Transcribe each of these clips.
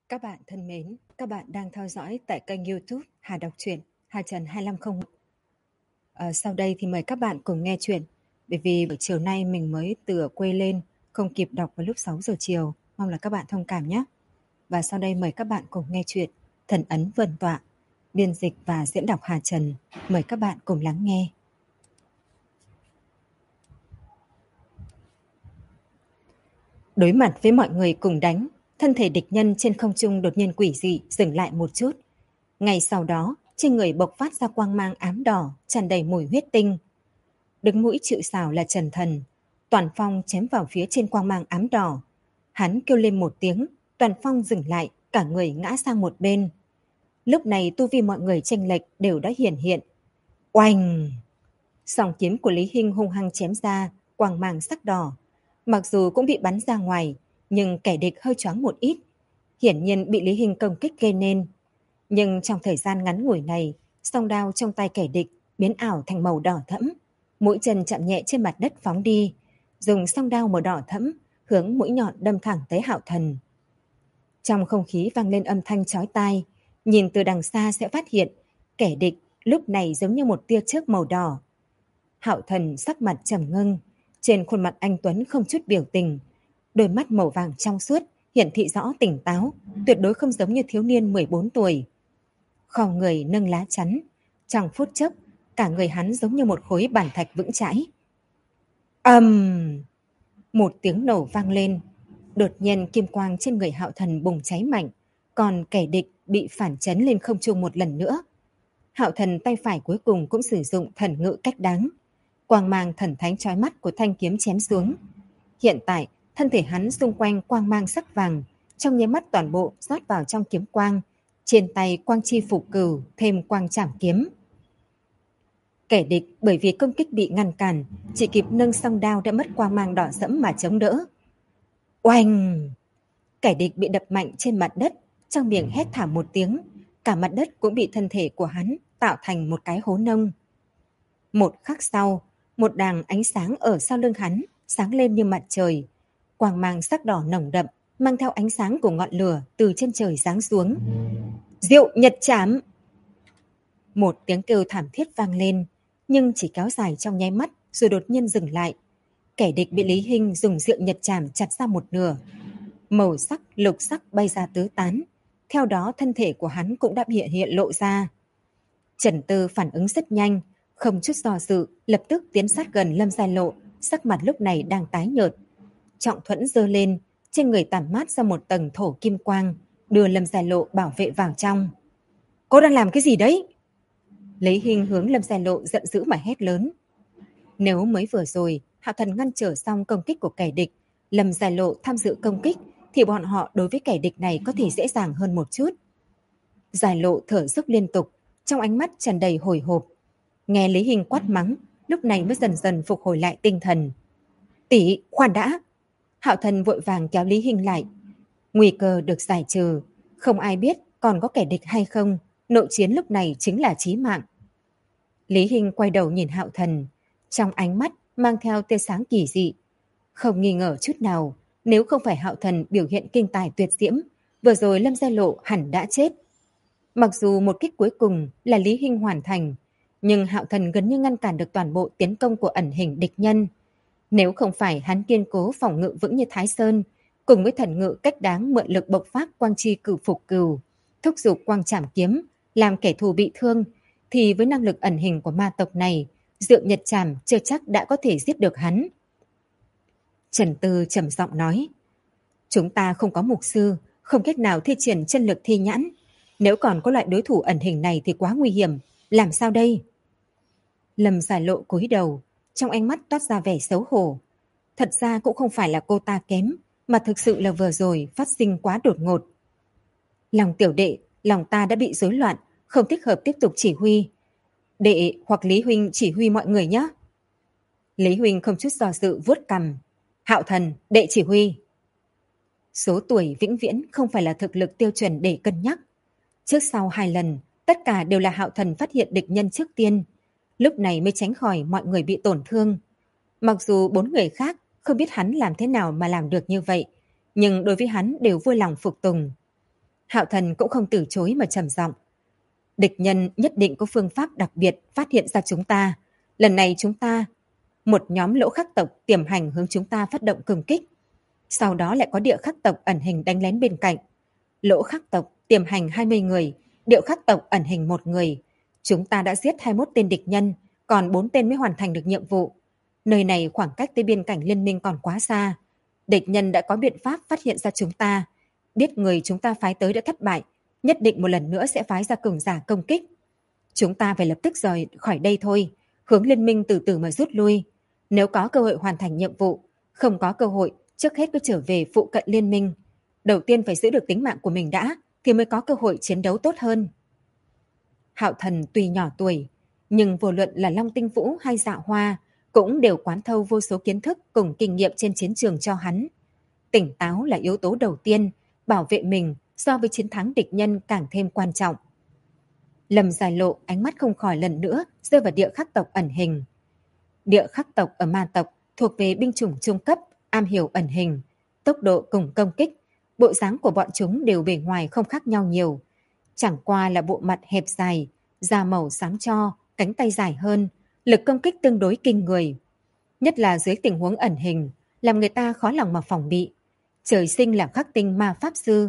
Các bạn thân mến, các bạn đang theo dõi tại kênh YouTube Hà Đọc Truyện, Hà Trần 250. Sau đây thì mời các bạn cùng nghe chuyện. Bởi vì buổi chiều nay mình mới từ quê lên, không kịp đọc vào lúc 6 giờ chiều. Mong là các bạn thông cảm nhé. Và sau đây mời các bạn cùng nghe chuyện Thần Ấn Vân Tọa, biên dịch và diễn đọc Hà Trần. Mời các bạn cùng lắng nghe. Đối mặt với mọi người cùng đánh, thân thể địch nhân trên không trung đột nhiên quỷ dị dừng lại một chút. Ngay sau đó, trên người bộc phát ra quang mang ám đỏ, tràn đầy mùi huyết tinh. Đứng mũi chịu sào là Trần Thần. Toàn Phong chém vào phía trên quang mang ám đỏ. Hắn kêu lên một tiếng, Toàn Phong dừng lại, cả người ngã sang một bên. Lúc này tu vi mọi người chênh lệch đều đã hiển hiện. Oanh! Song kiếm của Lý Hinh hung hăng chém ra, quang mang sắc đỏ. Mặc dù cũng bị bắn ra ngoài, nhưng kẻ địch hơi choáng một ít. Hiển nhiên bị Lý Hinh công kích gây nên. Nhưng trong thời gian ngắn ngủi này, song đao trong tay kẻ địch biến ảo thành màu đỏ thẫm. Mũi chân chạm nhẹ trên mặt đất phóng đi, dùng song đao màu đỏ thẫm hướng mũi nhọn đâm thẳng tới Hạo Thần. Trong không khí vang lên âm thanh chói tai, nhìn từ đằng xa sẽ phát hiện kẻ địch lúc này giống như một tia chớp màu đỏ. Hạo Thần sắc mặt trầm ngưng, trên khuôn mặt anh tuấn không chút biểu tình, đôi mắt màu vàng trong suốt hiển thị rõ tỉnh táo, tuyệt đối không giống như thiếu niên 14 tuổi. Khò người nâng lá chắn, trong phút chốc, cả người hắn giống như một khối bản thạch vững chãi. Một tiếng nổ vang lên, đột nhiên kim quang trên người Hạo Thần bùng cháy mạnh, còn kẻ địch bị phản chấn lên không trung một lần nữa. Hạo Thần tay phải cuối cùng cũng sử dụng thần ngự cách đáng. Quang mang thần thánh chói mắt của thanh kiếm chém xuống. Hiện tại, thân thể hắn xung quanh quang mang sắc vàng, trong nháy mắt toàn bộ rót vào trong kiếm quang. Trên tay quang chi phục cửu thêm quang trảm kiếm. Kẻ địch bởi vì công kích bị ngăn cản, chỉ kịp nâng song đao đã mất quang mang đỏ sẫm mà chống đỡ. Oanh! Kẻ địch bị đập mạnh trên mặt đất, trong miệng hét thảm một tiếng, cả mặt đất cũng bị thân thể của hắn tạo thành một cái hố nông. Một khắc sau, một đàng ánh sáng ở sau lưng hắn sáng lên như mặt trời, quang mang sắc đỏ nồng đậm mang theo ánh sáng của ngọn lửa từ trên trời giáng xuống. Diệu Nhật Trảm! Một tiếng kêu thảm thiết vang lên, nhưng chỉ kéo dài trong nháy mắt rồi đột nhiên dừng lại. Kẻ địch bị Lý Hinh dùng Diệu Nhật Trảm chặt ra một nửa. Màu sắc lục sắc bay ra tứ tán, theo đó thân thể của hắn cũng đã hiện lộ ra. Trần Tư phản ứng rất nhanh, không chút do dự, lập tức tiến sát gần Lâm Gia Lộ, sắc mặt lúc này đang tái nhợt. Trọng thuẫn giơ lên, trên người tản mát ra một tầng thổ kim quang, đưa Lâm Gia Lộ bảo vệ vào trong. Cô đang làm cái gì đấy? Lý Hinh hướng Lâm Gia Lộ giận dữ mà hét lớn. Nếu mới vừa rồi Hạo Thần ngăn trở xong công kích của kẻ địch, Lâm Gia Lộ tham dự công kích, thì bọn họ đối với kẻ địch này có thể dễ dàng hơn một chút. Gia Lộ thở dốc liên tục, trong ánh mắt tràn đầy hồi hộp. Nghe Lý Hinh quát mắng, lúc này mới dần dần phục hồi lại tinh thần. Tỷ, khoan đã! Hạo Thần vội vàng kéo Lý Hinh lại. Nguy cơ được giải trừ, không ai biết còn có kẻ địch hay không, nội chiến lúc này chính là chí mạng. Lý Hinh quay đầu nhìn Hạo Thần, trong ánh mắt mang theo tia sáng kỳ dị. Không nghi ngờ chút nào, nếu không phải Hạo Thần biểu hiện kinh tài tuyệt diễm, vừa rồi Lâm Gia Lộ hẳn đã chết. Mặc dù một kích cuối cùng là Lý Hinh hoàn thành, nhưng Hạo Thần gần như ngăn cản được toàn bộ tiến công của ẩn hình địch nhân. Nếu không phải hắn kiên cố phòng ngự vững như Thái Sơn, cùng với thần ngự cách đáng mượn lực bộc phát quang chi cửu phục cửu, thúc giục quang trảm kiếm, làm kẻ thù bị thương, thì với năng lực ẩn hình của ma tộc này, Diệu Nhật Trảm chưa chắc đã có thể giết được hắn. Trần Tư trầm giọng nói, chúng ta không có mục sư, không cách nào thi triển chân lực thi nhãn. Nếu còn có loại đối thủ ẩn hình này thì quá nguy hiểm, làm sao đây? Lâm Gia Lộ cúi đầu, trong ánh mắt toát ra vẻ xấu hổ. Thật ra cũng không phải là cô ta kém, mà thực sự là vừa rồi phát sinh quá đột ngột. Lòng tiểu đệ, lòng ta đã bị rối loạn, không thích hợp tiếp tục chỉ huy. Đệ hoặc Lý Huynh chỉ huy mọi người nhé. Lý Huynh không chút do dự vuốt cằm. Hạo Thần, đệ chỉ huy. Số tuổi vĩnh viễn không phải là thực lực tiêu chuẩn để cân nhắc. Trước sau 2 lần, tất cả đều là Hạo Thần phát hiện địch nhân trước tiên. Lúc này mới tránh khỏi mọi người bị tổn thương. Mặc dù 4 người khác không biết hắn làm thế nào mà làm được như vậy, nhưng đối với hắn đều vui lòng phục tùng. Hạo Thần cũng không từ chối mà trầm giọng. Địch nhân nhất định có phương pháp đặc biệt phát hiện ra chúng ta. Lần này một nhóm lỗ khắc tộc tiềm hành hướng chúng ta phát động công kích. Sau đó lại có địa khắc tộc ẩn hình đánh lén bên cạnh. Lỗ khắc tộc tiềm hành 20 người, điệu khắc tộc ẩn hình 1 người. Chúng ta đã giết 21 tên địch nhân, còn 4 tên mới hoàn thành được nhiệm vụ. Nơi này khoảng cách tới biên cảnh liên minh còn quá xa. Địch nhân đã có biện pháp phát hiện ra chúng ta. Biết người chúng ta phái tới đã thất bại, nhất định một lần nữa sẽ phái ra cường giả công kích. Chúng ta phải lập tức rời khỏi đây thôi, hướng liên minh từ từ mà rút lui. Nếu có cơ hội hoàn thành nhiệm vụ, không có cơ hội, trước hết cứ trở về phụ cận liên minh. Đầu tiên phải giữ được tính mạng của mình đã, thì mới có cơ hội chiến đấu tốt hơn. Hạo Thần tuy nhỏ tuổi, nhưng vô luận là Long Tinh Vũ hay Dạ Hoa, cũng đều quán thâu vô số kiến thức cùng kinh nghiệm trên chiến trường cho hắn. Tỉnh táo là yếu tố đầu tiên, bảo vệ mình so với chiến thắng địch nhân càng thêm quan trọng. Lâm Dài Lộ ánh mắt không khỏi lần nữa rơi vào địa khắc tộc ẩn hình. Địa khắc tộc ở ma tộc thuộc về binh chủng trung cấp, am hiểu ẩn hình, tốc độ cùng công kích. Bộ dáng của bọn chúng đều bề ngoài không khác nhau nhiều. Chẳng qua là bộ mặt hẹp dài, da màu xám cho, cánh tay dài hơn, lực công kích tương đối kinh người. Nhất là dưới tình huống ẩn hình, làm người ta khó lòng mà phòng bị. Trời sinh là khắc tinh ma pháp sư.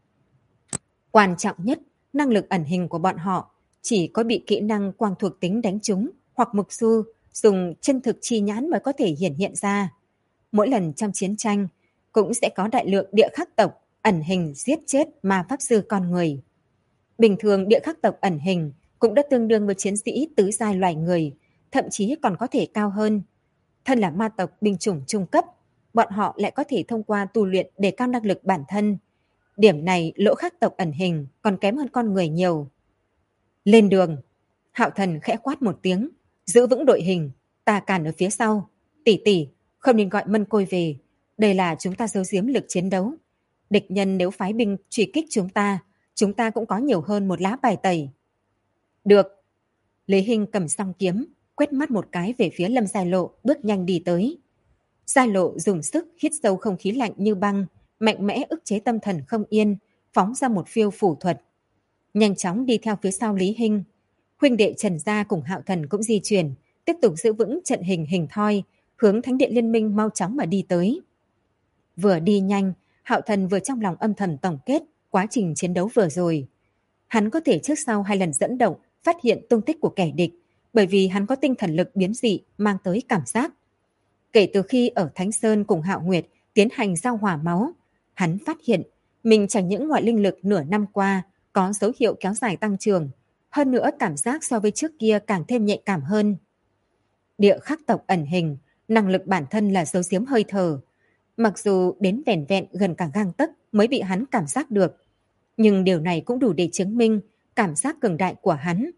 Quan trọng nhất, năng lực ẩn hình của bọn họ chỉ có bị kỹ năng quang thuộc tính đánh trúng hoặc mục su dùng chân thực chi nhãn mới có thể hiển hiện ra. Mỗi lần trong chiến tranh cũng sẽ có đại lượng địa khắc tộc ẩn hình giết chết ma pháp sư con người. Bình thường địa khắc tộc ẩn hình cũng đã tương đương với chiến sĩ tứ giai loài người, thậm chí còn có thể cao hơn. Thân là ma tộc binh chủng trung cấp, bọn họ lại có thể thông qua tu luyện để cao năng lực bản thân. Điểm này lỗ khắc tộc ẩn hình còn kém hơn con người nhiều. Lên đường! Hạo Thần khẽ quát một tiếng, giữ vững đội hình, ta cản ở phía sau. Tỷ tỷ, không nên gọi Mân Côi về, đây là chúng ta giấu giếm lực chiến đấu. Địch nhân nếu phái binh truy kích chúng ta cũng có nhiều hơn một lá bài tẩy. Được. Lý Hinh cầm song kiếm, quét mắt một cái về phía Lâm Giai Lộ, bước nhanh đi tới. Giai Lộ dùng sức hít sâu không khí lạnh như băng, mạnh mẽ ức chế tâm thần không yên, phóng ra một phiêu phủ thuật. Nhanh chóng đi theo phía sau Lý Hinh. Huynh đệ Trần Gia cùng Hạo Thần cũng di chuyển, tiếp tục giữ vững trận hình hình thoi, hướng Thánh điện Liên minh mau chóng mà đi tới. Vừa đi nhanh, Hạo Thần vừa trong lòng âm thầm tổng kết quá trình chiến đấu vừa rồi. Hắn có thể trước sau 2 lần dẫn động, phát hiện tung tích của kẻ địch, bởi vì hắn có tinh thần lực biến dị mang tới cảm giác. Kể từ khi ở Thánh Sơn cùng Hạo Nguyệt tiến hành giao hỏa máu, hắn phát hiện mình chẳng những ngoại linh lực nửa năm qua có dấu hiệu kéo dài tăng trưởng, hơn nữa cảm giác so với trước kia càng thêm nhạy cảm hơn. Địa khắc tộc ẩn hình, năng lực bản thân là giấu giếm hơi thở. Mặc dù đến vẻn vẹn gần cả gang tấc mới bị hắn cảm giác được, nhưng điều này cũng đủ để chứng minh cảm giác cường đại của hắn.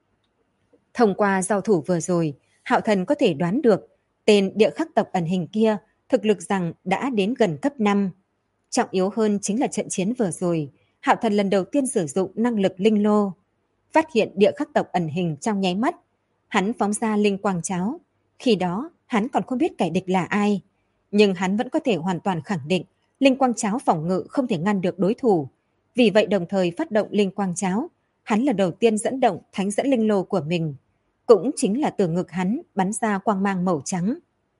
Thông qua giao thủ vừa rồi, Hạo Thần có thể đoán được tên địa khắc tộc ẩn hình kia thực lực rằng đã đến gần cấp 5. Trọng yếu hơn chính là trận chiến vừa rồi, Hạo Thần lần đầu tiên sử dụng năng lực linh lô. Phát hiện địa khắc tộc ẩn hình trong nháy mắt, hắn phóng ra linh quang cháo. Khi đó, hắn còn không biết kẻ địch là ai. Nhưng hắn vẫn có thể hoàn toàn khẳng định linh quang cháo phòng ngự không thể ngăn được đối thủ. Vì vậy đồng thời phát động linh quang cháo, hắn là đầu tiên dẫn động thánh dẫn linh lô của mình. Cũng chính là từ ngực hắn bắn ra quang mang màu trắng.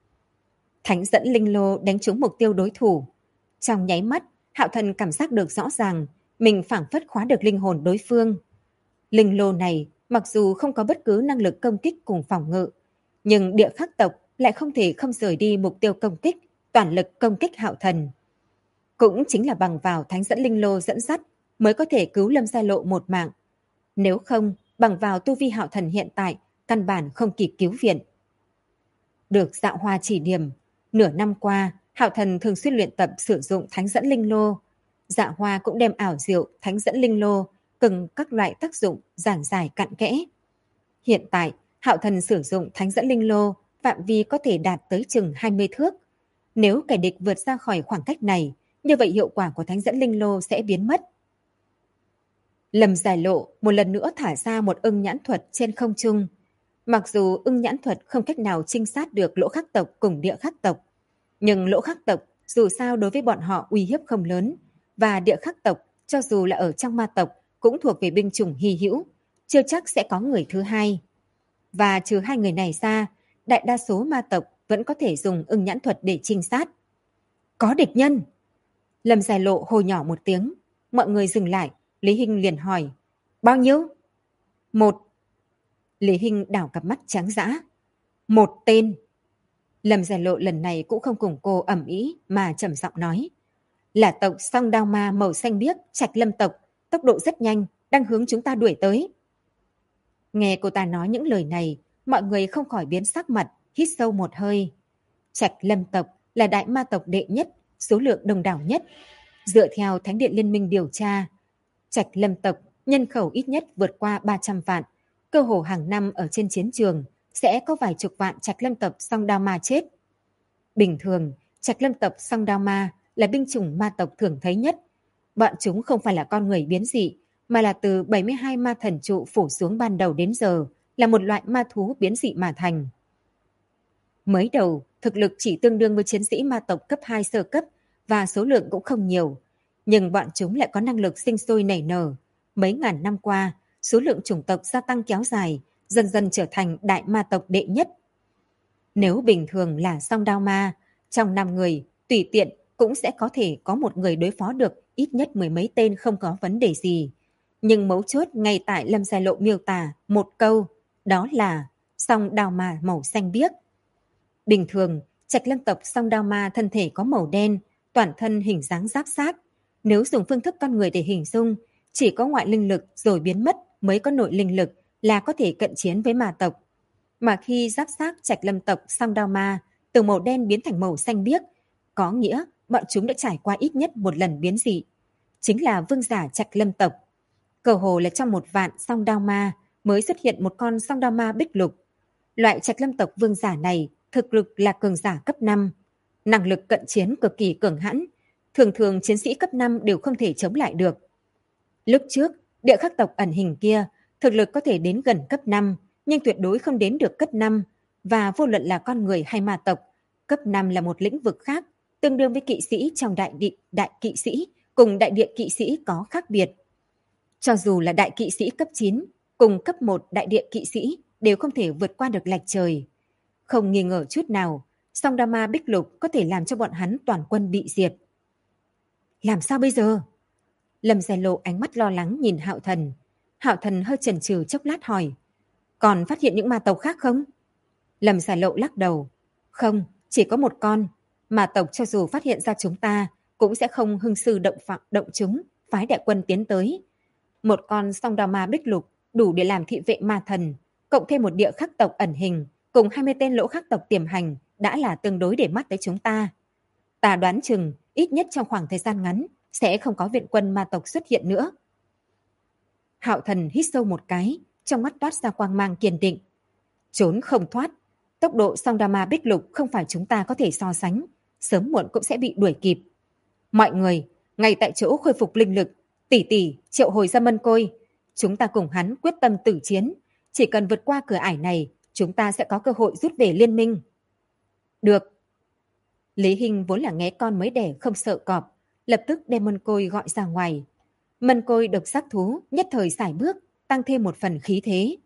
Thánh dẫn linh lô đánh trúng mục tiêu đối thủ. Trong nháy mắt, Hạo Thần cảm giác được rõ ràng mình phảng phất khóa được linh hồn đối phương. Linh lô này mặc dù không có bất cứ năng lực công kích cùng phòng ngự, nhưng địa khắc tộc lại không thể không rời đi mục tiêu công kích, toàn lực công kích Hạo Thần. Cũng chính là bằng vào thánh dẫn linh lô dẫn dắt mới có thể cứu Lâm Giai Lộ một mạng. Nếu không, bằng vào tu vi Hạo Thần hiện tại, căn bản không kịp cứu viện. Được Dạ Hoa chỉ điểm, nửa năm qua, Hạo Thần thường xuyên luyện tập sử dụng thánh dẫn linh lô. Dạ Hoa cũng đem ảo diệu thánh dẫn linh lô từng các loại tác dụng giảng giải cặn kẽ. Hiện tại, Hạo Thần sử dụng thánh dẫn linh lô phạm vi có thể đạt tới chừng 20 thước. Nếu kẻ địch vượt ra khỏi khoảng cách này, như vậy hiệu quả của thánh dẫn linh lô sẽ biến mất. Lâm Giải Lộ một lần nữa thả ra một ưng nhãn thuật trên không trung. Mặc dù ưng nhãn thuật không cách nào trinh sát được lỗ khắc tộc cùng địa khắc tộc, nhưng lỗ khắc tộc dù sao đối với bọn họ uy hiếp không lớn, và địa khắc tộc Cho dù là ở trong ma tộc cũng thuộc về binh chủng hy hữu, chưa chắc sẽ có người thứ hai. Và trừ hai người này ra, đại đa số ma tộc vẫn có thể dùng ưng nhãn thuật để trinh sát. Có địch nhân! Lâm Dài Lộ hô nhỏ một tiếng. Mọi người dừng lại, Lý Hinh liền hỏi. Bao nhiêu? Một. Lý Hinh đảo cặp mắt trắng dã. Một tên. Lâm Dài Lộ lần này cũng không cùng cô ầm ĩ mà trầm giọng nói. Là tộc Song Đao Ma màu xanh biếc, Trạch Lâm tộc, tốc độ rất nhanh, đang hướng chúng ta đuổi tới. Nghe cô ta nói những lời này, mọi người không khỏi biến sắc mặt, hít sâu một hơi. Trạch Lâm tộc là đại ma tộc đệ nhất, số lượng đông đảo nhất. Dựa theo Thánh điện Liên minh điều tra, Trạch Lâm tộc nhân khẩu ít nhất vượt qua 300 vạn. Cơ hồ hàng năm ở trên chiến trường sẽ có vài chục vạn Trạch Lâm tộc Song Đao Ma chết. Bình thường, Trạch Lâm tộc Song Đao Ma là binh chủng ma tộc thường thấy nhất. Bọn chúng không phải là con người biến dị, mà là từ 72 ma thần trụ phủ xuống ban đầu đến giờ, là một loại ma thú biến dị mà thành. Mới đầu, thực lực chỉ tương đương với chiến sĩ ma tộc cấp 2 sơ cấp và số lượng cũng không nhiều. Nhưng bọn chúng lại có năng lực sinh sôi nảy nở. Mấy ngàn năm qua, số lượng chủng tộc gia tăng kéo dài, dần dần trở thành đại ma tộc đệ nhất. Nếu bình thường là Song Đao Ma, trong 5 người, tùy tiện cũng sẽ có thể có một người đối phó được ít nhất 10 mấy tên không có vấn đề gì. Nhưng mấu chốt ngay tại Lâm Dài Lộ miêu tả một câu, đó là Song Đao Ma màu xanh biếc. Bình thường, Trạch Lâm tộc Song Đao Ma thân thể có màu đen, toàn thân hình dáng giáp xác. Nếu dùng phương thức con người để hình dung, chỉ có ngoại linh lực rồi biến mất mới có nội linh lực là có thể cận chiến với ma tộc. Mà khi giáp xác Trạch Lâm tộc Song Đao Ma từ màu đen biến thành màu xanh biếc, có nghĩa bọn chúng đã trải qua ít nhất một lần biến dị. Chính là vương giả Trạch Lâm tộc. Cơ hồ là trong 1 vạn Song Đao Ma mới xuất hiện một con Song Đao Ma bích lục. Loại Trạch Lâm tộc vương giả này thực lực là cường giả cấp 5. Năng lực cận chiến cực kỳ cường hãn. Thường thường chiến sĩ cấp 5 đều không thể chống lại được. Lúc trước, địa khắc tộc ẩn hình kia, thực lực có thể đến gần cấp 5, nhưng tuyệt đối không đến được cấp 5. Và vô luận là con người hay ma tộc, cấp 5 là một lĩnh vực khác, tương đương với kỵ sĩ trong đại kỵ sĩ, cùng đại địa kỵ sĩ có khác biệt. Cho dù là đại kỵ sĩ cấp 9, cùng cấp 1 đại địa kỵ sĩ đều không thể vượt qua được lệch trời. Không nghi ngờ chút nào, Song Đao Ma bích lục có thể làm cho bọn hắn toàn quân bị diệt. Làm sao bây giờ? Lâm Dài Lộ ánh mắt lo lắng nhìn Hạo Thần. Hạo Thần hơi chần chừ chốc lát hỏi. Còn phát hiện những ma tộc khác không? Lâm Dài Lộ lắc đầu. Không, chỉ có một con. Ma tộc cho dù phát hiện ra chúng ta, cũng sẽ không hưng sư động chúng, phái đại quân tiến tới. Một con Song Đao Ma bích lục đủ để làm thị vệ ma thần, cộng thêm một địa khắc tộc ẩn hình, cùng 20 tên lỗ khắc tộc tiềm hành đã là tương đối để mắt tới chúng ta. Ta đoán chừng, ít nhất trong khoảng thời gian ngắn, sẽ không có viện quân ma tộc xuất hiện nữa. Hạo Thần hít sâu một cái, trong mắt toát ra quang mang kiên định. Trốn không thoát, tốc độ Song Đao Ma bích lục không phải chúng ta có thể so sánh, sớm muộn cũng sẽ bị đuổi kịp. Mọi người, ngay tại chỗ khôi phục linh lực, tỷ triệu hồi ra Mân Côi. Chúng ta cùng hắn quyết tâm tử chiến, chỉ cần vượt qua cửa ải này, chúng ta sẽ có cơ hội rút về liên minh. Được. Lý Hinh vốn là nghé con mới đẻ không sợ cọp, lập tức đem Mân Côi gọi ra ngoài. Mân Côi độc giác thú nhất thời sải bước, tăng thêm một phần khí thế.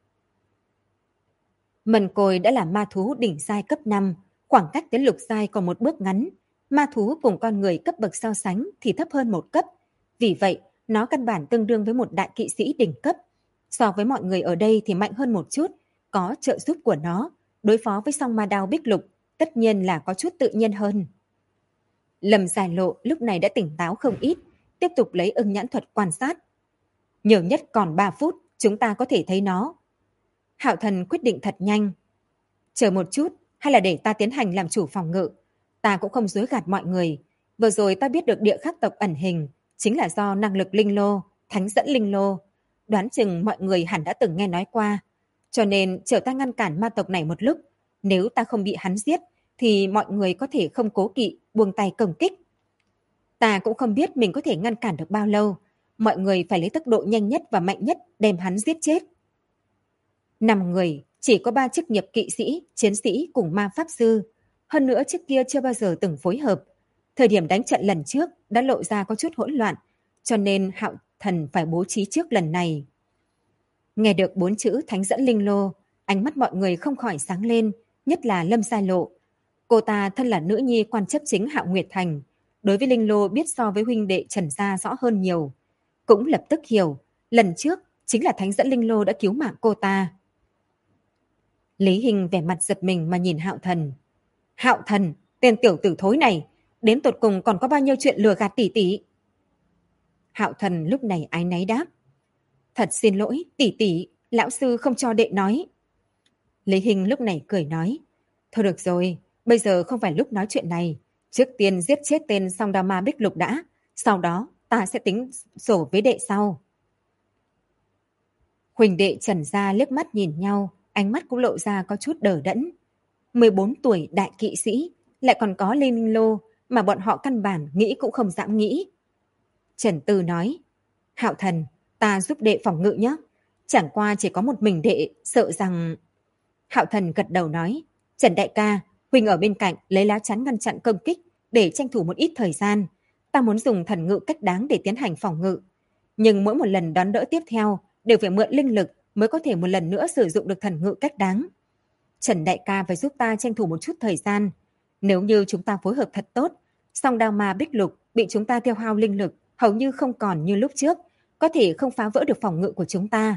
Mân Côi đã là ma thú đỉnh giai cấp 5, khoảng cách tới lục giai còn một bước ngắn. Ma thú cùng con người cấp bậc so sánh thì thấp hơn một cấp. Vì vậy, nó căn bản tương đương với một đại kỵ sĩ đỉnh cấp. So với mọi người ở đây thì mạnh hơn một chút, có trợ giúp của nó, đối phó với song ma đao bích lục, tất nhiên là có chút tự nhiên hơn. Lâm Dài Lộ lúc này đã tỉnh táo không ít, tiếp tục lấy ưng nhãn thuật quan sát. Nhiều nhất còn 3 phút, chúng ta có thể thấy nó. Hạo Thần quyết định thật nhanh. Chờ một chút, hay là để ta tiến hành làm chủ phòng ngự. Ta cũng không dối gạt mọi người. Vừa rồi ta biết được địa khắc tộc ẩn hình, chính là do năng lực linh lô, thánh dẫn linh lô. Đoán chừng mọi người hẳn đã từng nghe nói qua. Cho nên chờ ta ngăn cản ma tộc này một lúc. Nếu ta không bị hắn giết, thì mọi người có thể không cố kỵ, buông tay công kích. Ta cũng không biết mình có thể ngăn cản được bao lâu. Mọi người phải lấy tốc độ nhanh nhất và mạnh nhất đem hắn giết chết. 5 người, chỉ có 3 chức nghiệp kỵ sĩ, chiến sĩ cùng ma pháp sư. Hơn nữa trước kia chưa bao giờ từng phối hợp. Thời điểm đánh trận lần trước đã lộ ra có chút hỗn loạn. cho nên Hạo Thần phải bố trí trước lần này. Nghe được 4 chữ thánh dẫn linh lô, ánh mắt mọi người không khỏi sáng lên, nhất là Lâm Giai Lộ. Cô ta thân là nữ nhi quan chấp chính Hạo Nguyệt Thành, đối với linh lô biết so với huynh đệ Trần gia rõ hơn nhiều. Cũng lập tức hiểu, lần trước chính là thánh dẫn linh lô đã cứu mạng cô ta. Lý Hình vẻ mặt giật mình mà nhìn Hạo Thần. Hạo Thần, tên tiểu tử thối này, đến tột cùng còn có bao nhiêu chuyện lừa gạt tỷ tỷ? Hạo Thần lúc này áy náy đáp. Thật xin lỗi, tỷ tỷ, lão sư không cho đệ nói. Lý Hình lúc này cười nói. Thôi được rồi, bây giờ không phải lúc nói chuyện này. Trước tiên giết chết tên Song Đao Ma Bích Lục đã, sau đó ta sẽ tính sổ với đệ sau. Huỳnh đệ Trần gia liếc mắt nhìn nhau, ánh mắt cũng lộ ra có chút đờ đẫn. 14 tuổi đại kỵ sĩ, lại còn có linh lô mà bọn họ căn bản nghĩ cũng không dám nghĩ. Trần Tư nói, Hạo Thần, ta giúp đệ phòng ngự nhé. Chẳng qua chỉ có một mình đệ, sợ rằng... Hạo Thần gật đầu nói, Trần đại ca, Huỳnh ở bên cạnh lấy lá chắn ngăn chặn công kích để tranh thủ một ít thời gian. Ta muốn dùng thần ngự cách đáng để tiến hành phòng ngự. Nhưng mỗi một lần đón đỡ tiếp theo đều phải mượn linh lực mới có thể một lần nữa sử dụng được thần ngự cách đáng. Trần đại ca phải giúp ta tranh thủ một chút thời gian. Nếu như chúng ta phối hợp thật tốt, Song Đao Ma Bích Lục bị chúng ta tiêu hao linh lực hầu như không còn như lúc trước, có thể không phá vỡ được phòng ngự của chúng ta.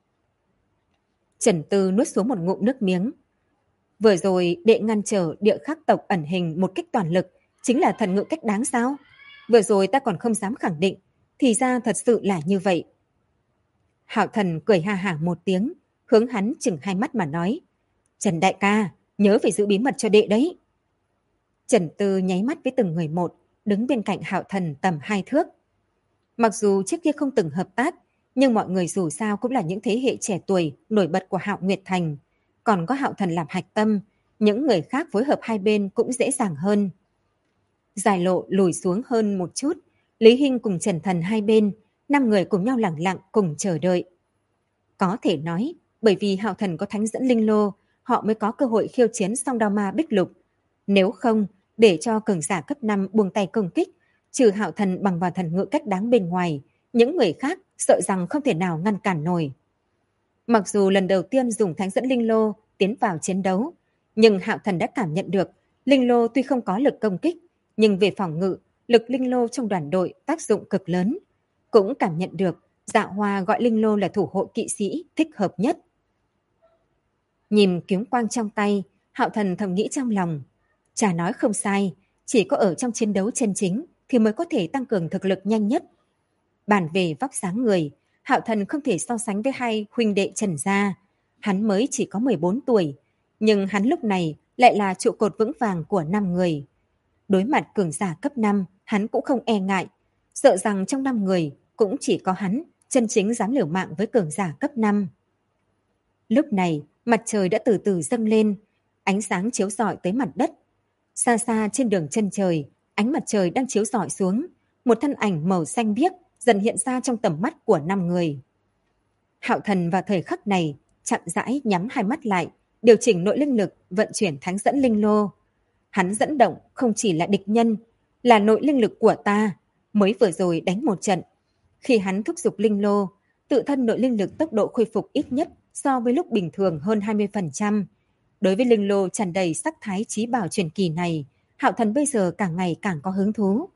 Trần Tư nuốt xuống một ngụm nước miếng. Vừa rồi đệ ngăn trở địa khắc tộc ẩn hình một kích toàn lực, chính là thần ngự cách đáng sao? Vừa rồi ta còn không dám khẳng định, thì ra thật sự là như vậy. Hạo Thần cười ha hả một tiếng, hướng hắn chừng hai mắt mà nói. Trần đại ca, nhớ phải giữ bí mật cho đệ đấy. Trần Tư nháy mắt với từng người một, đứng bên cạnh Hạo Thần tầm 2 thước. Mặc dù trước kia không từng hợp tác, nhưng mọi người dù sao cũng là những thế hệ trẻ tuổi nổi bật của Hạo Nguyệt Thành. Còn có Hạo Thần làm hạch tâm, những người khác phối hợp hai bên cũng dễ dàng hơn. Giải Lộ lùi xuống hơn một chút, Lý Hinh cùng Trần Thần hai bên, 5 người cùng nhau lặng lặng cùng chờ đợi. Có thể nói, bởi vì Hạo Thần có thánh dẫn linh lô, họ mới có cơ hội khiêu chiến Song Đao Ma Bích Lục. Nếu không, để cho cường giả cấp 5 buông tay công kích, trừ Hạo Thần bằng vào thần ngự cách đáng bên ngoài, những người khác sợ rằng không thể nào ngăn cản nổi. Mặc dù lần đầu tiên dùng thánh dẫn linh lô tiến vào chiến đấu, nhưng Hạo Thần đã cảm nhận được linh lô tuy không có lực công kích, nhưng về phòng ngự, lực linh lô trong đoàn đội tác dụng cực lớn. Cũng cảm nhận được Dạ Hoa gọi linh lô là thủ hộ kỵ sĩ thích hợp nhất. Nhìn kiếm quang trong tay, Hạo Thần thầm nghĩ trong lòng. Chả nói không sai, chỉ có ở trong chiến đấu chân chính thì mới có thể tăng cường thực lực nhanh nhất. Bàn về vóc dáng người, Hạo Thần không thể so sánh với hai huynh đệ Trần gia. Hắn mới chỉ có 14 tuổi, nhưng hắn lúc này lại là trụ cột vững vàng của 5 người. Đối mặt cường giả cấp 5, hắn cũng không e ngại, sợ rằng trong 5 người cũng chỉ có hắn chân chính dám liều mạng với cường giả cấp 5. Lúc này, mặt trời đã từ từ dâng lên, ánh sáng chiếu rọi tới mặt đất. Xa xa trên đường chân trời, ánh mặt trời đang chiếu rọi xuống, một thân ảnh màu xanh biếc dần hiện ra trong tầm mắt của 5 người. Hạo Thần vào thời khắc này chậm rãi nhắm hai mắt lại, điều chỉnh nội linh lực vận chuyển thánh dẫn linh lô. Hắn dẫn động không chỉ là địch nhân, là nội linh lực của ta, mới vừa rồi đánh một trận. Khi hắn thúc giục linh lô, tự thân nội linh lực tốc độ khôi phục ít nhất so với lúc bình thường hơn 20%. Đối với linh lô tràn đầy sắc thái chí bảo truyền kỳ này, Hạo Thần bây giờ càng ngày càng có hứng thú.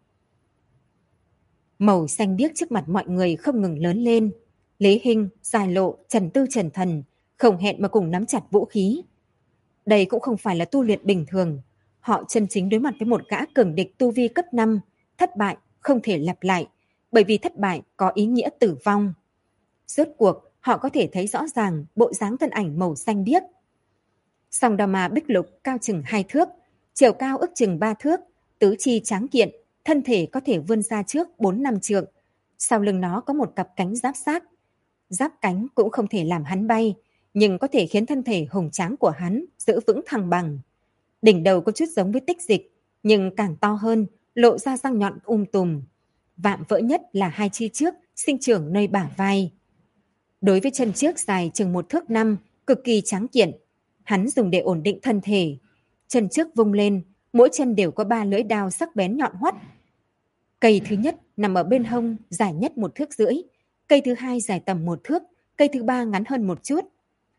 Màu xanh biếc trước mặt mọi người không ngừng lớn lên. Lý Hinh, Giải Lộ, Trần Tư, Trần Thần không hẹn mà cùng nắm chặt vũ khí. Đây cũng không phải là tu luyện bình thường. Họ chân chính đối mặt với một gã cường địch tu vi cấp 5, thất bại không thể lặp lại, bởi vì thất bại có ý nghĩa tử vong. Rốt cuộc, họ có thể thấy rõ ràng bộ dáng thân ảnh màu xanh biếc. Song Đao Ma Bích Lục cao chừng 2 thước, chiều cao ước chừng 3 thước, tứ chi tráng kiện, thân thể có thể vươn ra trước 4-5 trượng. Sau lưng nó có một cặp cánh giáp xác. Giáp cánh cũng không thể làm hắn bay, nhưng có thể khiến thân thể hùng tráng của hắn giữ vững thăng bằng. Đỉnh đầu có chút giống với Tích Dịch, nhưng càng to hơn, lộ ra răng nhọn tùm. Vạm vỡ nhất là hai chi trước sinh trưởng nơi bả vai. Đối với chân trước dài chừng 1 thước 5, cực kỳ tráng kiện, hắn dùng để ổn định thân thể. Chân trước vung lên, mỗi chân đều có 3 lưỡi đao sắc bén nhọn hoắt. Cây thứ nhất nằm ở bên hông dài nhất 1,5 thước, cây thứ hai dài tầm 1 thước, cây thứ ba ngắn hơn một chút.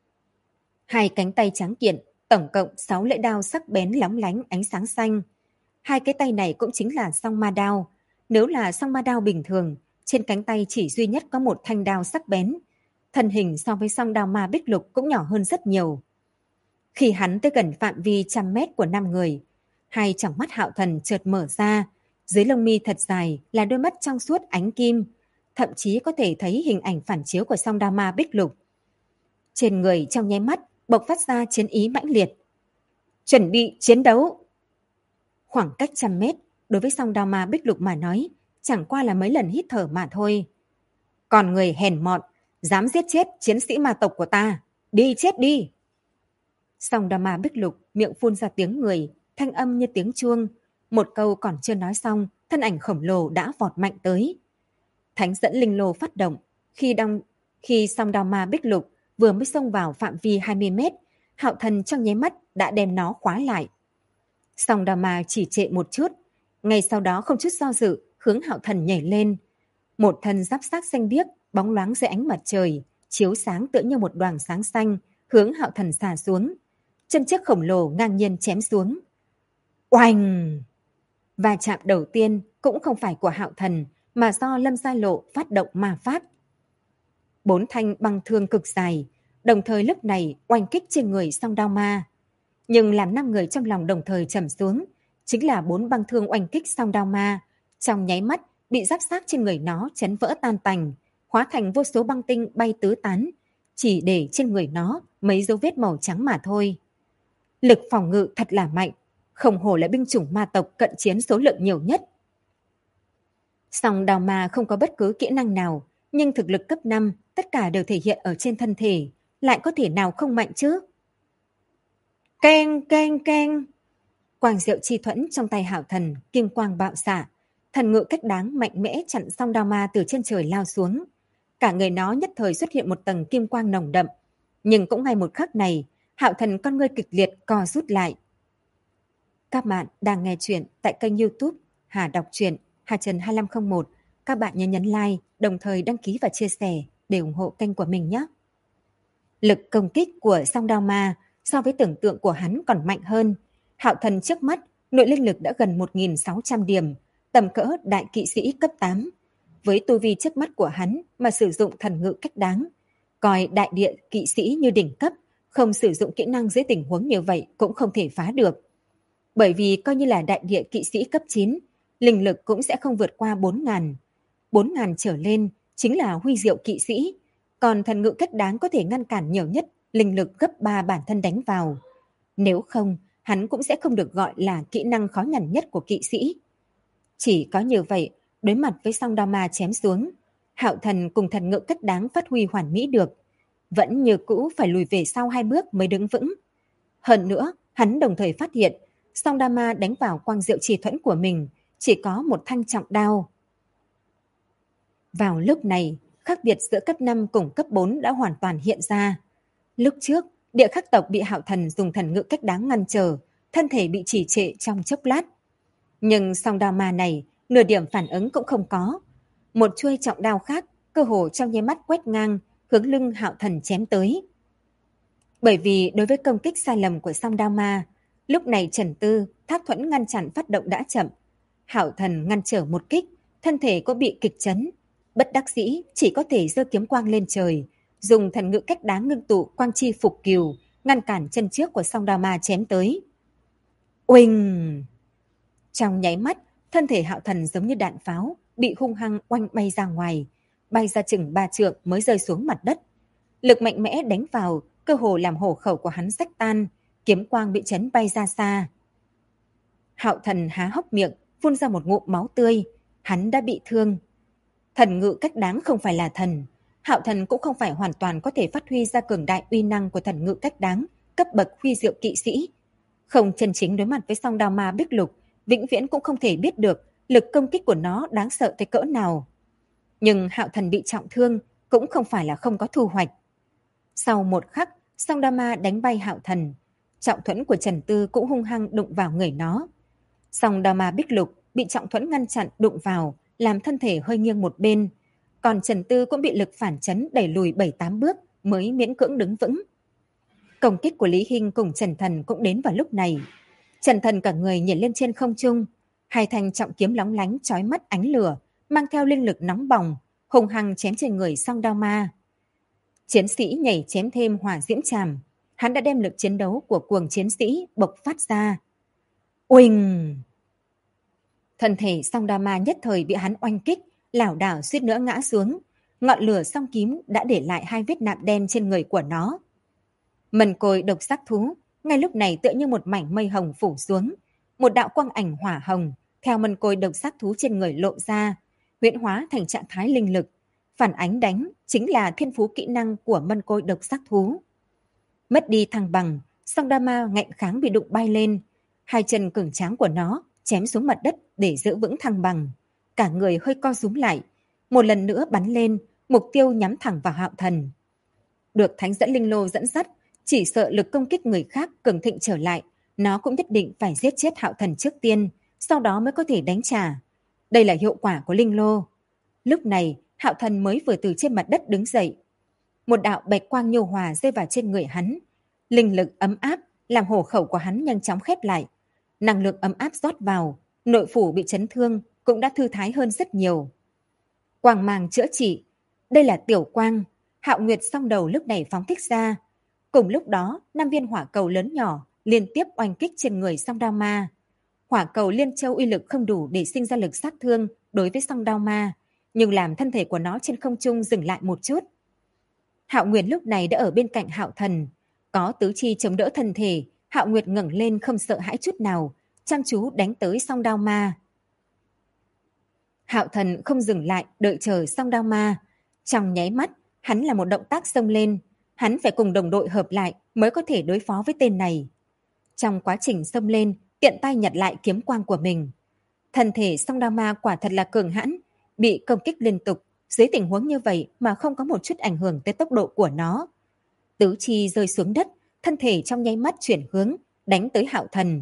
Hai cánh tay trắng kiện, tổng cộng 6 lưỡi đao sắc bén lóng lánh ánh sáng xanh. Hai cái tay này cũng chính là song ma đao. Nếu là song ma đao bình thường, trên cánh tay chỉ duy nhất có một thanh đao sắc bén. Thân hình so với song đao ma bích lục cũng nhỏ hơn rất nhiều. Khi hắn tới gần phạm vi 100 mét của 5 người, hai tròng mắt Hạo Thần chợt mở ra, dưới lông mi thật dài là đôi mắt trong suốt ánh kim, thậm chí có thể thấy hình ảnh phản chiếu của song đao ma bích lục. Trên người trong nháy mắt bộc phát ra chiến ý mãnh liệt. Chuẩn bị chiến đấu! Khoảng cách 100 mét, đối với song đao ma bích lục mà nói, chẳng qua là mấy lần hít thở mà thôi. Còn người hèn mọn, dám giết chết chiến sĩ ma tộc của ta, đi chết đi! Song đao ma bích lục miệng phun ra tiếng người, thanh âm như tiếng chuông. Một câu còn chưa nói xong, thân ảnh khổng lồ đã vọt mạnh tới. Thánh dẫn linh lô phát động, khi song đao ma bích lục vừa mới xông vào phạm vi 20 mét, Hạo Thần trong nháy mắt đã đem nó khóa lại. Song đao ma chỉ trệ một chút, ngay sau đó không chút do dự hướng Hạo Thần nhảy lên. Một thân giáp xác xanh biếc bóng loáng dưới ánh mặt trời, chiếu sáng tựa như một đoàn sáng xanh, hướng Hạo Thần xả xuống. Chân chiếc khổng lồ ngang nhiên chém xuống. Oanh! Va chạm đầu tiên cũng không phải của Hạo Thần, mà do Lâm Gia Lộ phát động ma pháp. 4 thanh băng thương cực dài, đồng thời lúc này oanh kích trên người song đao ma. Nhưng làm 5 người trong lòng đồng thời trầm xuống, chính là 4 băng thương oanh kích song đao ma, trong nháy mắt bị giáp xác trên người nó chấn vỡ tan tành, hóa thành vô số băng tinh bay tứ tán, chỉ để trên người nó mấy dấu vết màu trắng mà thôi. Lực phòng ngự thật là mạnh, không hổ là binh chủng ma tộc cận chiến số lượng nhiều nhất. Song đao ma không có bất cứ kỹ năng nào, nhưng thực lực cấp 5 tất cả đều thể hiện ở trên thân thể, lại có thể nào không mạnh chứ? Keng keng keng! Quang diệu chi thuẫn trong tay Hạo Thần, kim quang bạo xạ, thần ngự cách đáng mạnh mẽ chặn song đao ma từ trên trời lao xuống. Cả người nó nhất thời xuất hiện một tầng kim quang nồng đậm, nhưng cũng ngay một khắc này, Hạo Thần con ngươi kịch liệt co rút lại. Các bạn đang nghe chuyện tại kênh YouTube Hà Đọc Truyện, Hà Trần 2501. Các bạn nhớ nhấn like, đồng thời đăng ký và chia sẻ để ủng hộ kênh của mình nhé. Lực công kích của song đao ma so với tưởng tượng của hắn còn mạnh hơn. Hạo Thần trước mắt, nội linh lực đã gần 1.600 điểm, tầm cỡ đại kỵ sĩ cấp 8. Với tu vi trước mắt của hắn mà sử dụng thần ngự cách đáng, coi đại địa kỵ sĩ như đỉnh cấp, không sử dụng kỹ năng dưới tình huống như vậy cũng không thể phá được. Bởi vì coi như là đại địa kỵ sĩ cấp 9, linh lực cũng sẽ không vượt qua 4.000. 4.000 trở lên chính là huy diệu kỵ sĩ, còn thần ngự cách đáng có thể ngăn cản nhiều nhất linh lực gấp 3 bản thân đánh vào. Nếu không, hắn cũng sẽ không được gọi là kỹ năng khó nhằn nhất của kỵ sĩ. Chỉ có như vậy, đối mặt với song đao ma chém xuống, Hạo Thần cùng thần ngự cách đáng phát huy hoàn mỹ được. Vẫn như cũ phải lùi về sau 2 bước mới đứng vững. Hơn nữa, hắn đồng thời phát hiện, song đao ma đánh vào quang diệu chi thuẫn của mình chỉ có một thanh trọng đao. Vào lúc này, khác biệt giữa cấp 5 cùng cấp 4 đã hoàn toàn hiện ra. Lúc trước, địa khắc tộc bị Hạo Thần dùng thần ngự cách đáng ngăn trở, thân thể bị trì trệ trong chốc lát. Nhưng song đao ma này, nửa điểm phản ứng cũng không có. Một chuôi trọng đao khác, cơ hồ trong nháy mắt quét ngang, hướng lưng Hạo Thần chém tới. Bởi vì đối với công kích sai lầm của song đao ma, lúc này Trần Tư, Thác Thuẫn ngăn chặn phát động đã chậm. Hạo Thần ngăn trở một kích, thân thể cũng bị kịch chấn. Bất đắc dĩ chỉ có thể giơ kiếm quang lên trời, dùng thần ngự cách đáng ngưng tụ quang chi phục cừu, ngăn cản chân trước của song đao ma chém tới. Uỳnh! Trong nháy mắt, thân thể Hạo Thần giống như đạn pháo, bị hung hăng oanh bay ra ngoài, bay ra chừng 3 trượng mới rơi xuống mặt đất. Lực mạnh mẽ đánh vào, cơ hồ làm hổ khẩu của hắn rách tan, kiếm quang bị chấn bay ra xa. Hạo Thần há hốc miệng, phun ra một ngụm máu tươi, hắn đã bị thương. Thần ngự cách đáng không phải là thần, Hạo Thần cũng không phải hoàn toàn có thể phát huy ra cường đại uy năng của thần ngự cách đáng, cấp bậc huy diệu kỵ sĩ. Không chân chính đối mặt với song đao ma bích lục, vĩnh viễn cũng không thể biết được lực công kích của nó đáng sợ tới cỡ nào. Nhưng Hạo Thần bị trọng thương cũng không phải là không có thu hoạch. Sau một khắc, song đao ma đánh bay Hạo Thần, trọng thuẫn của Trần Tư cũng hung hăng đụng vào người nó. Song đao ma bích lục bị trọng thuẫn ngăn chặn đụng vào, làm thân thể hơi nghiêng một bên, còn Trần Tư cũng bị lực phản chấn đẩy lùi 7-8 bước mới miễn cưỡng đứng vững. Công kích của Lý Hinh cùng Trần Thần cũng đến vào lúc này. Trần Thần cả người nhảy lên trên không trung, hai thanh trọng kiếm lóng lánh chói mắt ánh lửa, mang theo linh lực nóng bỏng, hùng hăng chém trên người Song Đao Ma. Chiến sĩ nhảy chém thêm hỏa diễm trảm, hắn đã đem lực chiến đấu của cuồng chiến sĩ bộc phát ra. Oanh! Thân thể Song Đao Ma nhất thời bị hắn oanh kích, lảo đảo suýt nữa ngã xuống. Ngọn lửa song kiếm đã để lại 2 vết nạm đen trên người của nó. Mần côi độc giác thú ngay lúc này tựa như một mảnh mây hồng phủ xuống, một đạo quang ảnh hỏa hồng theo mần côi độc giác thú trên người lộ ra, huyễn hóa thành trạng thái linh lực, phản ánh đánh chính là thiên phú kỹ năng của mân côi độc giác thú. Mất đi thăng bằng, Song Đao Ma ngạnh kháng bị đụng bay lên, 2 chân cường tráng của nó chém xuống mặt đất để giữ vững thăng bằng, cả người hơi co rúm lại, một lần nữa bắn lên, mục tiêu nhắm thẳng vào Hạo Thần. Được Thánh dẫn linh lô dẫn dắt, chỉ sợ lực công kích người khác cường thịnh trở lại, nó cũng nhất định phải giết chết Hạo Thần trước tiên, sau đó mới có thể đánh trả. Đây là hiệu quả của linh lô. Lúc này, Hạo Thần mới vừa từ trên mặt đất đứng dậy. Một đạo bạch quang nhu hòa rơi vào trên người hắn. Linh lực ấm áp làm hổ khẩu của hắn nhanh chóng khép lại. Năng lượng ấm áp rót vào, nội phủ bị chấn thương cũng đã thư thái hơn rất nhiều. Quang mang chữa trị. Đây là tiểu quang. Hạo Nguyệt song đầu lúc này phóng thích ra. Cùng lúc đó, 5 viên hỏa cầu lớn nhỏ liên tiếp oanh kích trên người Song Đao Ma. Hỏa cầu liên châu uy lực không đủ để sinh ra lực sát thương đối với Song Đao Ma, nhưng làm thân thể của nó trên không trung dừng lại một chút. Hạo Nguyệt lúc này đã ở bên cạnh Hạo Thần, có tứ chi chống đỡ thân thể, Hạo Nguyệt ngẩng lên không sợ hãi chút nào, chăm chú đánh tới Song Đao Ma. Hạo Thần không dừng lại đợi chờ Song Đao Ma, trong nháy mắt, hắn là một động tác xông lên, hắn phải cùng đồng đội hợp lại mới có thể đối phó với tên này. Trong quá trình xông lên, tiện tay nhặt lại kiếm quang của mình. Thân thể Song Đao Ma quả thật là cường hãn, bị công kích liên tục, dưới tình huống như vậy mà không có một chút ảnh hưởng tới tốc độ của nó. Tứ chi rơi xuống đất, thân thể trong nháy mắt chuyển hướng, đánh tới Hạo Thần.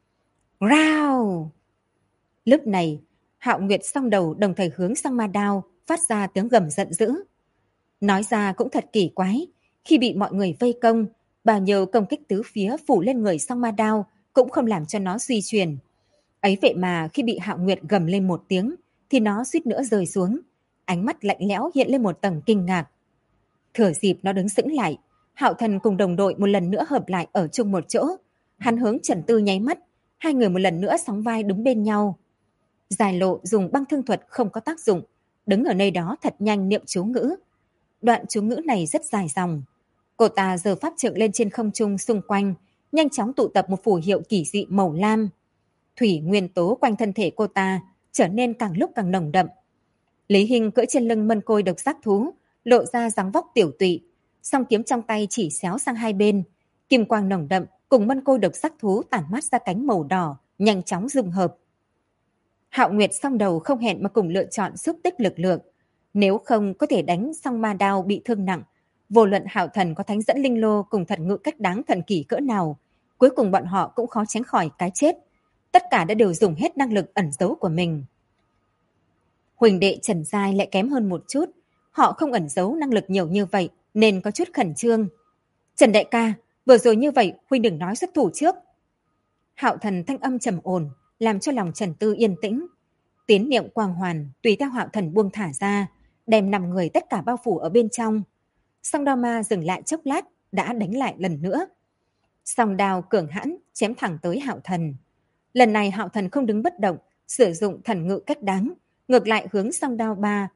Rao! Lúc này, Hạo Nguyệt song đầu đồng thời hướng sang ma đao, phát ra tiếng gầm giận dữ. Nói ra cũng thật kỳ quái, khi bị mọi người vây công, bao nhiêu công kích tứ phía phủ lên người song ma đao cũng không làm cho nó suy chuyển. Ấy vậy mà khi bị Hạo Nguyệt gầm lên một tiếng, thì nó suýt nữa rơi xuống. Ánh mắt lạnh lẽo hiện lên một tầng kinh ngạc. Thừa dịp nó đứng sững lại, Hạo Thần cùng đồng đội một lần nữa hợp lại ở chung một chỗ. Hắn hướng Trần Tư nháy mắt, 2 người một lần nữa sóng vai đứng bên nhau. Giải Lộ dùng băng thương thuật không có tác dụng, đứng ở nơi đó thật nhanh niệm chú ngữ. Đoạn chú ngữ này rất dài dòng. Cô ta giơ pháp trượng lên trên không trung xung quanh, nhanh chóng tụ tập một phù hiệu kỳ dị màu lam. Thủy nguyên tố quanh thân thể cô ta trở nên càng lúc càng nồng đậm. Lý Hinh cưỡi trên lưng mân côi độc giác thú, lộ ra dáng vóc tiểu tụy, song kiếm trong tay chỉ xéo sang hai bên, kim quang nồng đậm cùng mân côi độc giác thú tản mát ra cánh màu đỏ, nhanh chóng dung hợp. Hạo Nguyệt song đầu không hẹn mà cùng lựa chọn xúc tích lực lượng, nếu không có thể đánh song ma đao bị thương nặng. Vô luận Hạo Thần có thánh dẫn linh lô cùng thần ngự cách đáng thần kỳ cỡ nào, cuối cùng bọn họ cũng khó tránh khỏi cái chết. Tất cả đã đều dùng hết năng lực ẩn giấu của mình. Huỳnh đệ Trần Giai lại kém hơn một chút, họ không ẩn giấu năng lực nhiều như vậy nên có chút khẩn trương. Trần đại ca, vừa rồi như vậy huynh đừng nói xuất thủ trước. Hạo Thần thanh âm trầm ổn, làm cho lòng Trần Tư yên tĩnh. Tín niệm quang hoàn tùy theo Hạo Thần buông thả ra, đem 5 người tất cả bao phủ ở bên trong. Song đao ma dừng lại chốc lát, đã đánh lại lần nữa. Song đao cường hãn chém thẳng tới Hạo Thần. Lần này Hạo Thần không đứng bất động, sử dụng thần ngự cách đáng, ngược lại hướng song đao ma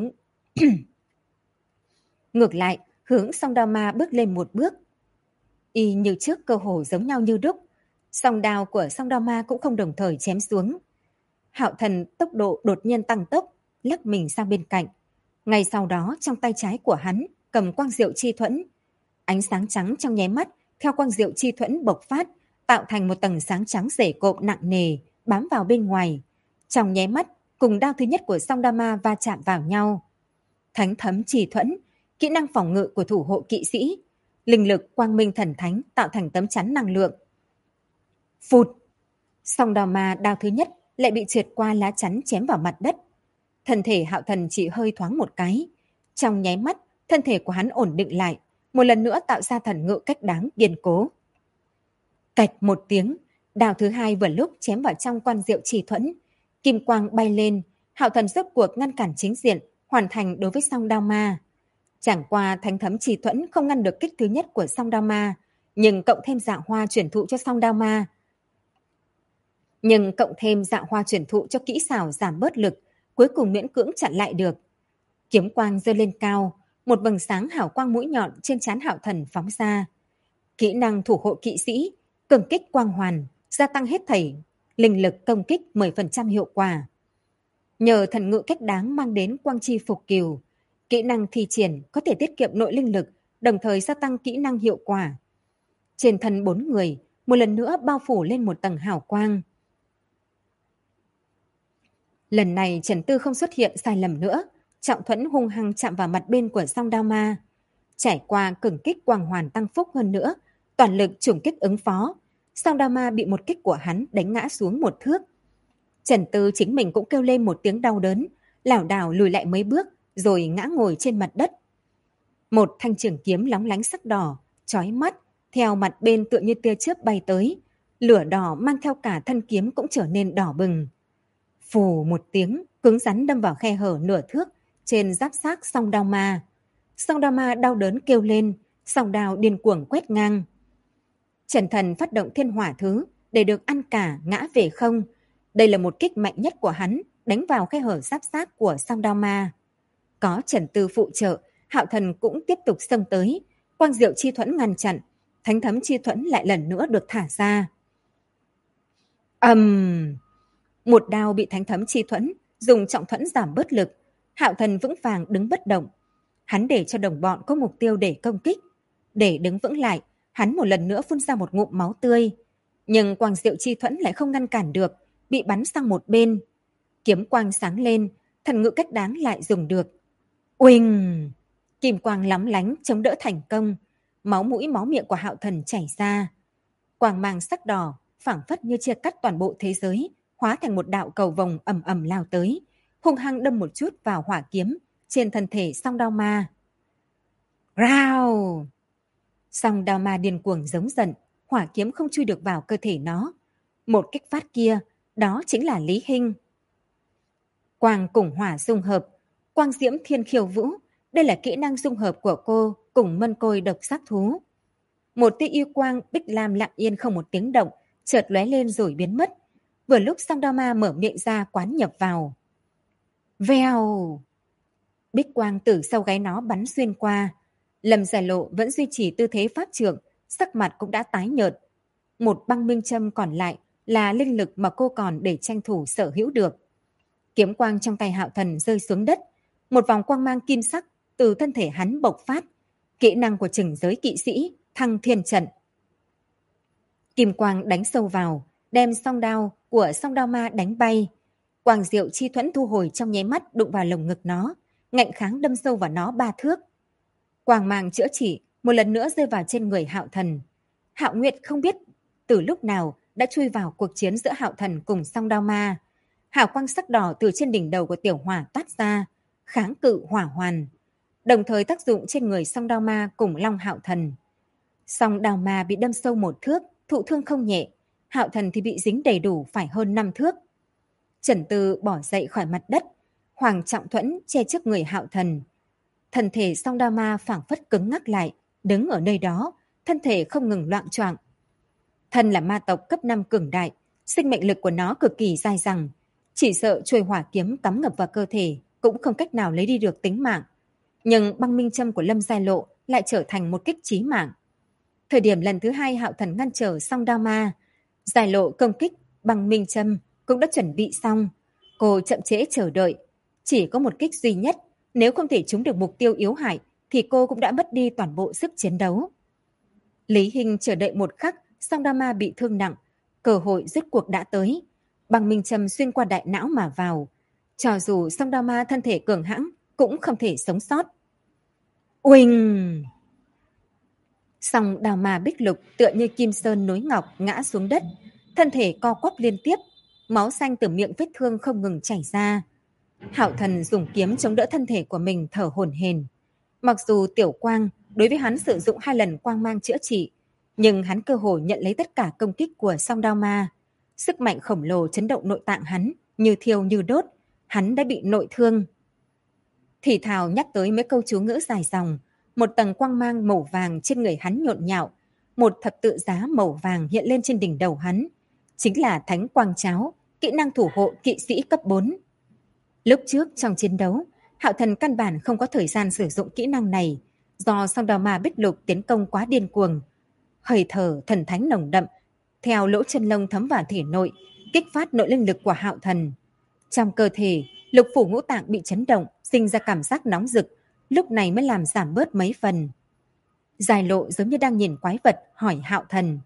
ngược lại hướng song đao ma bước lên một bước. Y như trước cơ hồ giống nhau như đúc, song đao của song đao ma cũng không đồng thời chém xuống. Hạo Thần tốc độ đột nhiên tăng tốc, lắc mình sang bên cạnh. Ngay sau đó trong tay trái của hắn cầm quang diệu chi thuẫn. Ánh sáng trắng trong nháy mắt theo quang diệu chi thuẫn bộc phát, tạo thành một tầng sáng trắng rễ cộm nặng nề bám vào bên ngoài. Trong nháy mắt cùng đao thứ nhất của song đao ma va chạm vào nhau. Thánh thấm chi thuẫn, kỹ năng phòng ngự của thủ hộ kỵ sĩ, linh lực quang minh thần thánh tạo thành tấm chắn năng lượng. Phụt! Song đao ma đao thứ nhất lại bị trượt qua lá chắn chém vào mặt đất. Thân thể Hạo Thần chỉ hơi thoáng một cái. Trong nháy mắt, thân thể của hắn ổn định lại, một lần nữa tạo ra thần ngự cách đáng kiên cố. Cạch một tiếng, đao thứ hai vừa lúc chém vào trong quan diệu chỉ thuẫn. Kim quang bay lên, Hạo Thần rốt cuộc ngăn cản chính diện, hoàn thành đối với song đao ma. Chẳng qua thánh thấm chỉ thuẫn không ngăn được kích thứ nhất của song đao ma, nhưng cộng thêm dạ hoa chuyển thụ cho song đao ma. Cho kỹ xảo giảm bớt lực, cuối cùng miễn cưỡng chặn lại được. Kiếm quang giơ lên cao, một vầng sáng hào quang mũi nhọn trên trán Hạo Thần phóng ra. Kỹ năng thủ hộ kỵ sĩ, cường kích quang hoàn, gia tăng hết thảy linh lực công kích 10% hiệu quả. Nhờ thần ngự cách đáng mang đến quang chi phục kiều, kỹ năng thi triển có thể tiết kiệm nội linh lực, đồng thời gia tăng kỹ năng hiệu quả. Trên thân 4 người, một lần nữa bao phủ lên một tầng hào quang. Lần này Trần Tư không xuất hiện sai lầm nữa, trọng thuẫn hung hăng chạm vào mặt bên của song đao ma. Trải qua cường kích quang hoàn tăng phúc hơn nữa, toàn lực trùng kích ứng phó, song đao ma bị một kích của hắn đánh ngã xuống một thước. Trần Tư chính mình cũng kêu lên một tiếng đau đớn, lảo đảo lùi lại mấy bước, rồi ngã ngồi trên mặt đất. Một thanh trường kiếm lóng lánh sắc đỏ, chói mắt, theo mặt bên tựa như tia chớp bay tới. Lửa đỏ mang theo cả thân kiếm cũng trở nên đỏ bừng. Phù một tiếng, cứng rắn đâm vào khe hở nửa thước trên giáp xác song đao ma. Song đao ma đau đớn kêu lên, song đao điên cuồng quét ngang. Trần Thần phát động thiên hỏa thứ để được ăn cả ngã về không. Đây là một kích mạnh nhất của hắn, đánh vào khe hở giáp xác của song đao ma. Có Trần Tư phụ trợ, Hạo Thần cũng tiếp tục xông tới. Quang diệu chi thuẫn ngăn chặn, thánh thấm chi thuẫn lại lần nữa được thả ra. Một đao bị thánh thấm chi thuẫn dùng trọng thuẫn giảm bớt lực. Hạo Thần vững vàng đứng bất động. Hắn để cho đồng bọn có mục tiêu để công kích. Để đứng vững lại, hắn một lần nữa phun ra một ngụm máu tươi. Nhưng quang diệu chi thuẫn lại không ngăn cản được, bị bắn sang một bên. Kiếm quang sáng lên, thần ngự cách đáng lại dùng được. Uỳnh! Kim quang lóng lánh chống đỡ thành công. Máu mũi máu miệng của Hạo Thần chảy ra. Quang mang sắc đỏ, phảng phất như chia cắt toàn bộ thế giới, hóa thành một đạo cầu vồng ầm ầm lao tới, hung hăng đâm một chút vào hỏa kiếm trên thân thể song đao ma. Rao! Song đao ma điên cuồng giống giận, hỏa kiếm không chui được vào cơ thể nó. Một kích phát kia, đó chính là Lý Hinh. Quang cùng hỏa dung hợp, quang diễm thiên khiêu vũ, đây là kỹ năng dung hợp của cô cùng mân côi độc giác thú. Một tia yêu quang bích lam lặng yên không một tiếng động, chợt lóe lên rồi biến mất. Vừa lúc song đao ma mở miệng ra quán nhập vào. Vèo! Bích quang từ sau gáy nó bắn xuyên qua. Lâm Giải Lộ vẫn duy trì tư thế pháp trượng, sắc mặt cũng đã tái nhợt. Một băng minh châm còn lại là linh lực mà cô còn để tranh thủ sở hữu được. Kiếm quang trong tay Hạo Thần rơi xuống đất. Một vòng quang mang kim sắc từ thân thể hắn bộc phát. Kỹ năng của Trừng giới kỵ sĩ, Thăng Thiên Trận. Kim quang đánh sâu vào, đem song đao của song đao ma đánh bay. Quang diệu chi thuẫn thu hồi trong nháy mắt đụng vào lồng ngực nó, ngạnh kháng đâm sâu vào nó 3 thước. Quang mang chữa trị một lần nữa rơi vào trên người Hạo Thần. Hạo Nguyệt không biết từ lúc nào đã chui vào cuộc chiến giữa Hạo Thần cùng song đao ma. Hào quang sắc đỏ từ trên đỉnh đầu của tiểu hỏa toát ra, kháng cự hỏa hoàn, đồng thời tác dụng trên người song đao ma cùng Long Hạo Thần. Song đao ma bị đâm sâu 1 thước, thụ thương không nhẹ. Hạo Thần thì bị dính đầy đủ phải hơn 5 thước. Trần Tư bỏ dậy khỏi mặt đất, Hoàng Trọng Thuẫn che trước người Hạo Thần. Thân thể song đao ma phảng phất cứng ngắc lại, đứng ở nơi đó, thân thể không ngừng loạng choạng. Thân là ma tộc cấp 5 cường đại, sinh mệnh lực của nó cực kỳ dai dẳng, chỉ sợ chuôi hỏa kiếm cắm ngập vào cơ thể cũng không cách nào lấy đi được tính mạng. Nhưng băng minh châm của Lâm Giai Lộ lại trở thành một kích chí mạng. Thời điểm lần thứ 2 Hạo Thần ngăn trở song đao ma, Giai Lộ công kích băng minh châm cũng đã chuẩn bị xong. Cô chậm trễ chờ đợi, chỉ có một kích duy nhất, nếu không thể trúng được mục tiêu yếu hại thì cô cũng đã mất đi toàn bộ sức chiến đấu. Lý Hinh chờ đợi một khắc, song đao ma bị thương nặng, cơ hội rốt cuộc đã tới. Băng minh châm xuyên qua đại não mà vào, cho dù song đao ma thân thể cường hãn cũng không thể sống sót. Uỳnh! Song đao ma bích lục tựa như kim sơn nối ngọc ngã xuống đất, thân thể co quắp liên tiếp, máu xanh từ miệng vết thương không ngừng chảy ra. Hạo Thần dùng kiếm chống đỡ thân thể của mình thở hổn hển. Mặc dù Tiểu Quang đối với hắn sử dụng 2 lần quang mang chữa trị, nhưng hắn cơ hồ nhận lấy tất cả công kích của song đao ma. Sức mạnh khổng lồ chấn động nội tạng hắn, như thiêu như đốt, hắn đã bị nội thương. Thì thào nhắc tới mấy câu chú ngữ dài dòng, một tầng quang mang màu vàng trên người hắn nhộn nhạo, một thập tự giá màu vàng hiện lên trên đỉnh đầu hắn, chính là Thánh Quang Cháo, kỹ năng thủ hộ kỵ sĩ cấp 4. Lúc trước trong chiến đấu, Hạo Thần căn bản không có thời gian sử dụng kỹ năng này, do song đao ma Bích Lục tiến công quá điên cuồng. Hơi thở thần thánh nồng đậm, theo lỗ chân lông thấm vào thể nội, kích phát nội linh lực của Hạo Thần. Trong cơ thể, lục phủ ngũ tạng bị chấn động, sinh ra cảm giác nóng rực, lúc này mới làm giảm bớt mấy phần. Dài Lộ giống như đang nhìn quái vật, hỏi Hạo Thần.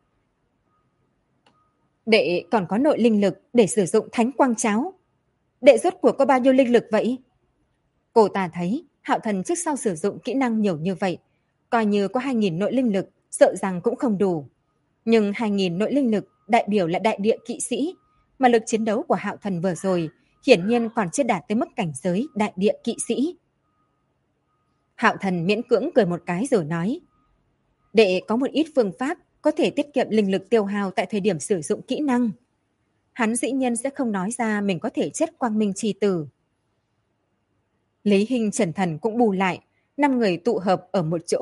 Đệ còn có nội linh lực để sử dụng Thánh Quang Cháo. Đệ rốt cuộc có bao nhiêu linh lực vậy? Cô ta thấy Hạo Thần trước sau sử dụng kỹ năng nhiều như vậy, coi như có 2.000 nội linh lực, sợ rằng cũng không đủ. Nhưng 2.000 nội linh lực đại biểu là đại địa kỵ sĩ, mà lực chiến đấu của Hạo Thần vừa rồi hiển nhiên còn chưa đạt tới mức cảnh giới đại địa kỵ sĩ. Hạo Thần miễn cưỡng cười một cái rồi nói, đệ có một ít phương pháp có thể tiết kiệm linh lực tiêu hao tại thời điểm sử dụng kỹ năng. Hắn dĩ nhiên sẽ không nói ra mình có thể chất quang minh chi tử. Lý Hinh Trần Thần cũng bù lại, 5 người tụ hợp ở một chỗ.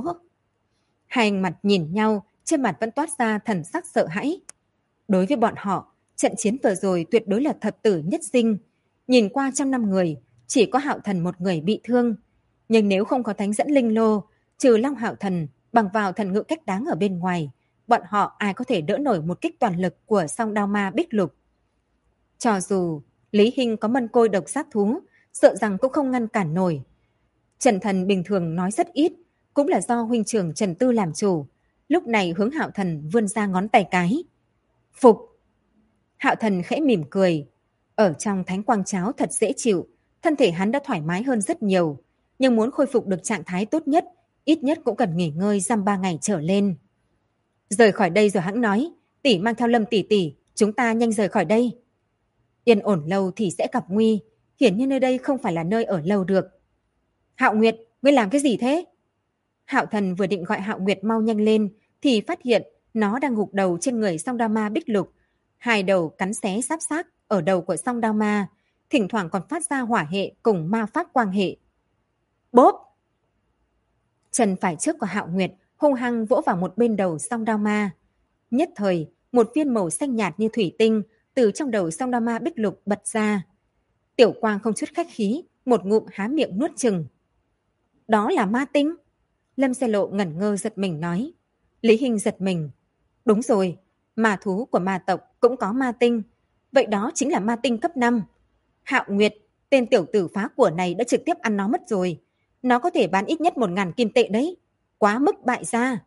Hai mặt nhìn nhau, trên mặt vẫn toát ra thần sắc sợ hãi. Đối với bọn họ, trận chiến vừa rồi tuyệt đối là thập tử nhất sinh. Nhìn qua trong 5 người, chỉ có Hạo Thần một người bị thương. Nhưng nếu không có thánh dẫn linh lô, trừ Long Hạo Thần, bằng vào thần ngự cách đáng ở bên ngoài, bọn họ ai có thể đỡ nổi một kích toàn lực của song đao ma Bích Lục. Cho dù Lý Hinh có mân côi độc sát thú, sợ rằng cũng không ngăn cản nổi. Trần Thần bình thường nói rất ít, cũng là do huynh trưởng Trần Tư làm chủ. Lúc này hướng Hạo Thần vươn ra ngón tay cái. Phục! Hạo Thần khẽ mỉm cười. Ở trong Thánh Quang Cháo thật dễ chịu, thân thể hắn đã thoải mái hơn rất nhiều. Nhưng muốn khôi phục được trạng thái tốt nhất, ít nhất cũng cần nghỉ ngơi dăm 3 ngày trở lên. Rời khỏi đây rồi hãng nói, tỷ mang theo Lâm tỷ tỷ, chúng ta nhanh rời khỏi đây. Yên ổn lâu thì sẽ gặp nguy, hiển nhiên nơi đây không phải là nơi ở lâu được. Hạo Nguyệt, ngươi làm cái gì thế? Hạo Thần vừa định gọi Hạo Nguyệt mau nhanh lên, thì phát hiện nó đang gục đầu trên người song đao ma Bích Lục. 2 đầu cắn xé giáp xác ở đầu của song đao ma, thỉnh thoảng còn phát ra hỏa hệ cùng ma pháp quang hệ. Bốp! Chân phải trước của Hạo Nguyệt hung hăng vỗ vào một bên đầu song đao ma. Nhất thời, một viên màu xanh nhạt như thủy tinh từ trong đầu song đao ma Bích Lục bật ra. Tiểu Quang không chút khách khí, một ngụm há miệng nuốt chừng. Đó là ma tinh. Lâm Xe Lộ ngẩn ngơ giật mình nói. Lý Hinh giật mình. Đúng rồi, ma thú của ma tộc cũng có ma tinh. Vậy đó chính là ma tinh cấp 5. Hạo Nguyệt, tên tiểu tử phá của này đã trực tiếp ăn nó mất rồi. Nó có thể bán ít nhất 1.000 kim tệ đấy. Quá mức bại gia.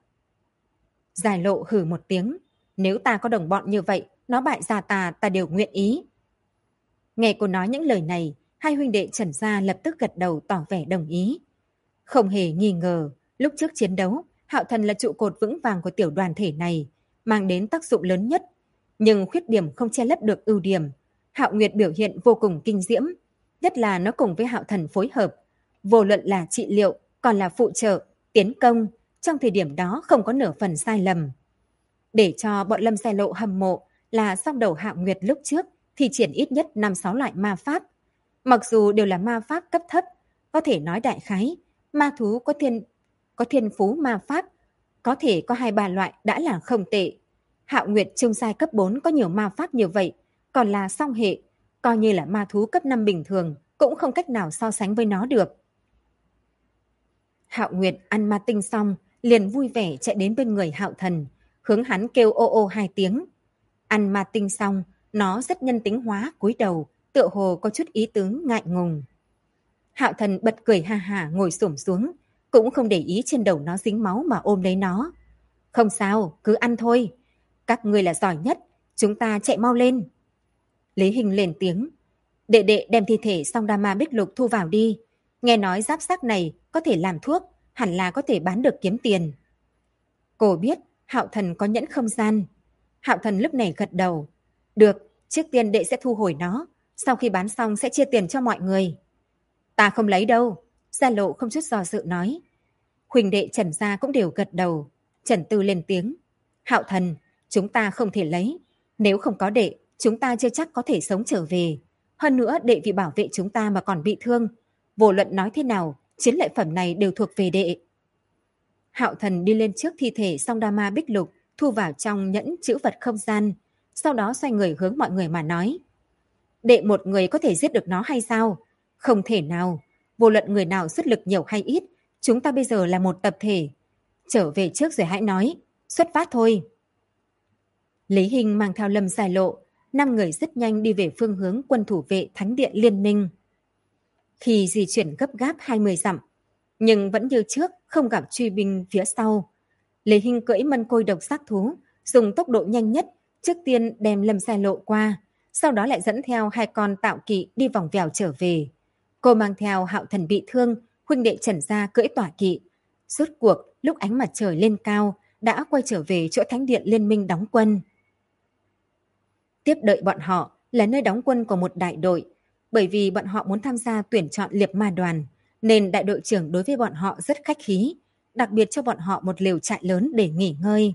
Giải Lộ hừ một tiếng. Nếu ta có đồng bọn như vậy, nó bại gia ta đều nguyện ý. Nghe cô nói những lời này, hai huynh đệ Trần gia lập tức gật đầu tỏ vẻ đồng ý. Không hề nghi ngờ, lúc trước chiến đấu, Hạo Thần là trụ cột vững vàng của tiểu đoàn thể này, mang đến tác dụng lớn nhất. Nhưng khuyết điểm không che lấp được ưu điểm. Hạo Nguyệt biểu hiện vô cùng kinh diễm, nhất là nó cùng với Hạo Thần phối hợp. Vô luận là trị liệu, còn là phụ trợ, tiến công, trong thời điểm đó không có nửa phần sai lầm. Để cho bọn Lâm Xe Lộ hâm mộ là song đầu Hạo Nguyệt lúc trước thì triển ít nhất 5-6 loại ma pháp. Mặc dù đều là ma pháp cấp thấp, có thể nói đại khái, ma thú có thiên phú ma pháp, có thể có 2-3 loại đã là không tệ. Hạo Nguyệt trung giai cấp 4 có nhiều ma pháp như vậy, còn là song hệ, coi như là ma thú cấp 5 bình thường, cũng không cách nào so sánh với nó được. Hạo Nguyệt ăn ma tinh xong, liền vui vẻ chạy đến bên người Hạo Thần, hướng hắn kêu ô ô 2 tiếng. Ăn ma tinh xong, nó rất nhân tính hóa, cúi đầu, tựa hồ có chút ý tứ ngại ngùng. Hạo Thần bật cười ha hả ngồi xổm xuống, cũng không để ý trên đầu nó dính máu mà ôm lấy nó. Không sao, cứ ăn thôi. Các ngươi là giỏi nhất, chúng ta chạy mau lên. Lý Hinh lên tiếng. Đệ đệ đem thi thể song đa ma Bích Lục thu vào đi. Nghe nói giáp xác này có thể làm thuốc, hẳn là có thể bán được kiếm tiền. Cô biết Hạo Thần có nhẫn không gian. Hạo Thần lúc này gật đầu. Được, trước tiên đệ sẽ thu hồi nó, sau khi bán xong sẽ chia tiền cho mọi người. Ta không lấy đâu. Gia Lộ không chút do dự nói. Huỳnh đệ Trần gia cũng đều gật đầu. Trần Tư lên tiếng. Hạo thần, chúng ta không thể lấy. Nếu không có đệ, chúng ta chưa chắc có thể sống trở về. Hơn nữa đệ vì bảo vệ chúng ta mà còn bị thương. Vô luận nói thế nào, chiến lợi phẩm này đều thuộc về đệ. Hạo thần đi lên trước thi thể Song Đa Ma Bích Lục, thu vào trong nhẫn trữ vật không gian. Sau đó xoay người hướng mọi người mà nói. Đệ một người có thể giết được nó hay sao? Không thể nào. Vô luận người nào xuất lực nhiều hay ít, chúng ta bây giờ là một tập thể. Trở về trước rồi hãy nói. Xuất phát thôi. Lý Hinh mang theo Lâm Giải Lộ, 5 người rất nhanh đi về phương hướng quân thủ vệ Thánh điện Liên minh. Khi di chuyển gấp gáp 20 dặm, nhưng vẫn như trước không gặp truy binh phía sau. Lý Hinh cưỡi mân côi độc sát thú, dùng tốc độ nhanh nhất, trước tiên đem Lâm Giải Lộ qua, sau đó lại dẫn theo 2 con tạo kỵ đi vòng vèo trở về. Cô mang theo Hạo thần bị thương, huynh đệ Trần gia cưỡi tỏa kỵ. Rốt cuộc, lúc ánh mặt trời lên cao, đã quay trở về chỗ Thánh điện Liên minh đóng quân. Tiếp đợi bọn họ là nơi đóng quân của một đại đội, bởi vì bọn họ muốn tham gia tuyển chọn liệp ma đoàn, nên đại đội trưởng đối với bọn họ rất khách khí, đặc biệt cho bọn họ một lều trại lớn để nghỉ ngơi.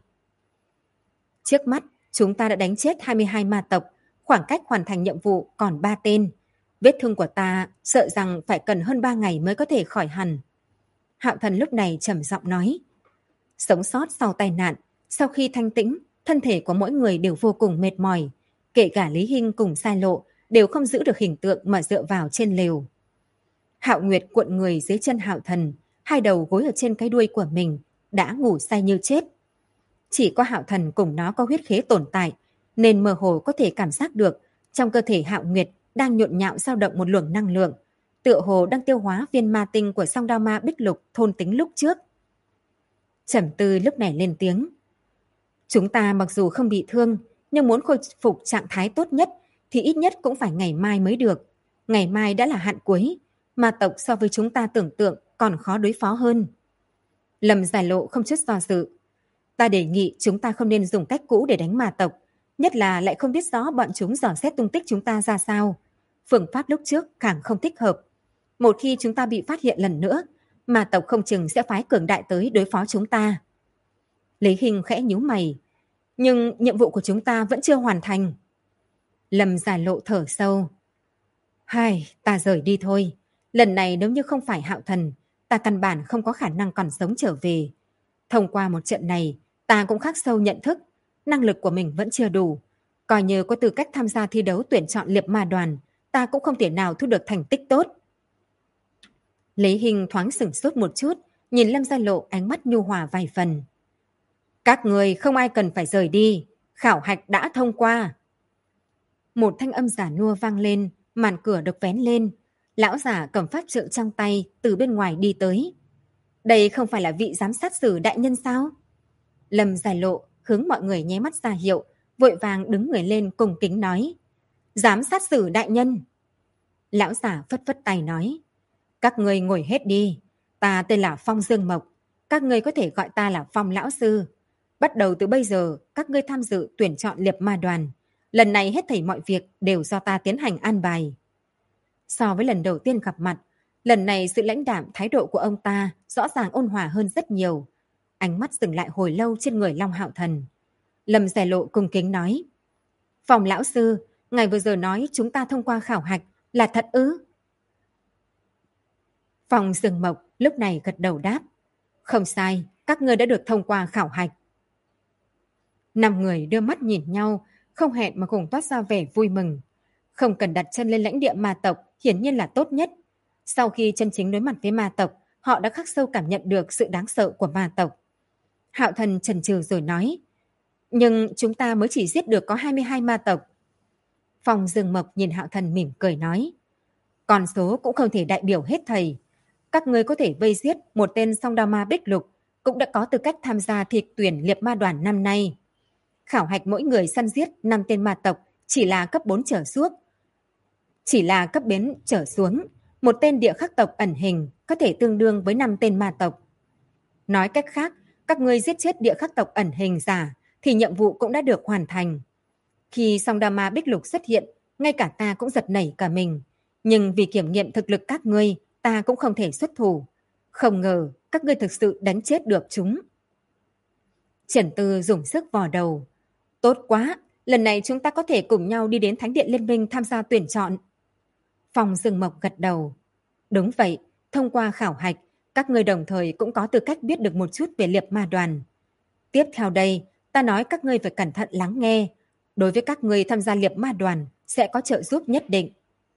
Trước mắt, chúng ta đã đánh chết 22 ma tộc, khoảng cách hoàn thành nhiệm vụ còn 3 tên. Vết thương của ta sợ rằng phải cần hơn 3 ngày mới có thể khỏi hẳn. Hạo thần lúc này trầm giọng nói. Sống sót sau tai nạn, sau khi thanh tĩnh, thân thể của mỗi người đều vô cùng mệt mỏi. Kể cả Lý Hinh cùng Sai Lộ đều không giữ được hình tượng mà dựa vào trên lều. Hạo Nguyệt cuộn người dưới chân Hạo thần, 2 đầu gối ở trên cái đuôi của mình, đã ngủ say như chết. Chỉ có Hạo thần cùng nó có huyết khế tồn tại, nên mơ hồ có thể cảm giác được trong cơ thể Hạo Nguyệt đang nhộn nhạo dao động một luồng năng lượng, tựa hồ đang tiêu hóa viên ma tinh của Song Đao Ma Bích Lục thôn tính lúc trước. Trầm Tư lúc này lên tiếng. Chúng ta mặc dù không bị thương, nhưng muốn khôi phục trạng thái tốt nhất thì ít nhất cũng phải ngày mai mới được. Ngày mai đã là hạn cuối, ma tộc so với chúng ta tưởng tượng còn khó đối phó hơn. Lâm Giải Lộ không chút do dự. Ta đề nghị chúng ta không nên dùng cách cũ để đánh ma tộc, nhất là lại không biết rõ bọn chúng dò xét tung tích chúng ta ra sao. Phương pháp lúc trước càng không thích hợp. Một khi chúng ta bị phát hiện lần nữa, ma tộc không chừng sẽ phái cường đại tới đối phó chúng ta. Lý Hinh khẽ nhíu mày. Nhưng nhiệm vụ của chúng ta vẫn chưa hoàn thành. Lâm Giải Lộ thở sâu. Hai, ta rời đi thôi. Lần này nếu như không phải Hạo thần, ta căn bản không có khả năng còn sống trở về. Thông qua một trận này, ta cũng khắc sâu nhận thức, năng lực của mình vẫn chưa đủ. Coi như có tư cách tham gia thi đấu tuyển chọn liệp ma đoàn, ta cũng không thể nào thu được thành tích tốt. Lý Hinh thoáng sửng sốt một chút, nhìn Lâm Giải Lộ ánh mắt nhu hòa vài phần. Các người không ai cần phải rời đi, khảo hạch đã thông qua. Một thanh âm giả nua vang lên, màn cửa được vén lên. Lão giả cầm pháp trượng trong tay từ bên ngoài đi tới. Đây không phải là vị giám sát sử đại nhân sao? Lâm Giải Lộ hướng mọi người nháy mắt ra hiệu, vội vàng đứng người lên cùng kính nói. Giám sát sử đại nhân. Lão giả phất phất tay nói. Các người ngồi hết đi. Ta tên là Phong Dương Mộc. Các người có thể gọi ta là Phong Lão Sư. Bắt đầu từ bây giờ, các ngươi tham dự tuyển chọn liệp ma đoàn. Lần này hết thảy mọi việc đều do ta tiến hành an bài. So với lần đầu tiên gặp mặt, lần này sự lãnh đạm thái độ của ông ta rõ ràng ôn hòa hơn rất nhiều. Ánh mắt dừng lại hồi lâu trên người Long Hạo thần. Lâm Giải Lộ cung kính nói. Phong Lão Sư, ngài vừa giờ nói chúng ta thông qua khảo hạch là thật ư? Phong Dương Mộc lúc này gật đầu đáp. Không sai, các ngươi đã được thông qua khảo hạch. 5 người đưa mắt nhìn nhau, không hẹn mà cùng toát ra vẻ vui mừng. Không cần đặt chân lên lãnh địa ma tộc hiển nhiên là tốt nhất. Sau khi chân chính đối mặt với ma tộc, họ đã khắc sâu cảm nhận được sự đáng sợ của ma tộc. Hạo thần chần chừ rồi nói. Nhưng chúng ta mới chỉ giết được có 22 ma tộc. Phong Dương Mộc nhìn Hạo thần mỉm cười nói. Con số cũng không thể đại biểu hết thầy. Các ngươi có thể vây giết một tên Song Đao Ma Bích Lục, cũng đã có tư cách tham gia thi tuyển liệp ma đoàn năm nay. Khảo hạch mỗi người săn giết 5 tên ma tộc chỉ là cấp 4 trở xuống. Chỉ là cấp 4 trở xuống, một tên địa khắc tộc ẩn hình có thể tương đương với 5 tên ma tộc. Nói cách khác, các ngươi giết chết địa khắc tộc ẩn hình giả thì nhiệm vụ cũng đã được hoàn thành. Khi Song Đao Ma Bích Lục xuất hiện, ngay cả ta cũng giật nảy cả mình. Nhưng vì kiểm nghiệm thực lực các ngươi, ta cũng không thể xuất thủ. Không ngờ các ngươi thực sự đánh chết được chúng. Triển Tư dùng sức vò đầu. Tốt quá, lần này chúng ta có thể cùng nhau đi đến Thánh điện Liên minh tham gia tuyển chọn. Phong Dương Mộc gật đầu. Đúng vậy, thông qua khảo hạch, các ngươi đồng thời cũng có tư cách biết được một chút về Liệp Ma đoàn. Tiếp theo đây, ta nói các ngươi phải cẩn thận lắng nghe. Đối với các ngươi tham gia Liệp Ma đoàn sẽ có trợ giúp nhất định.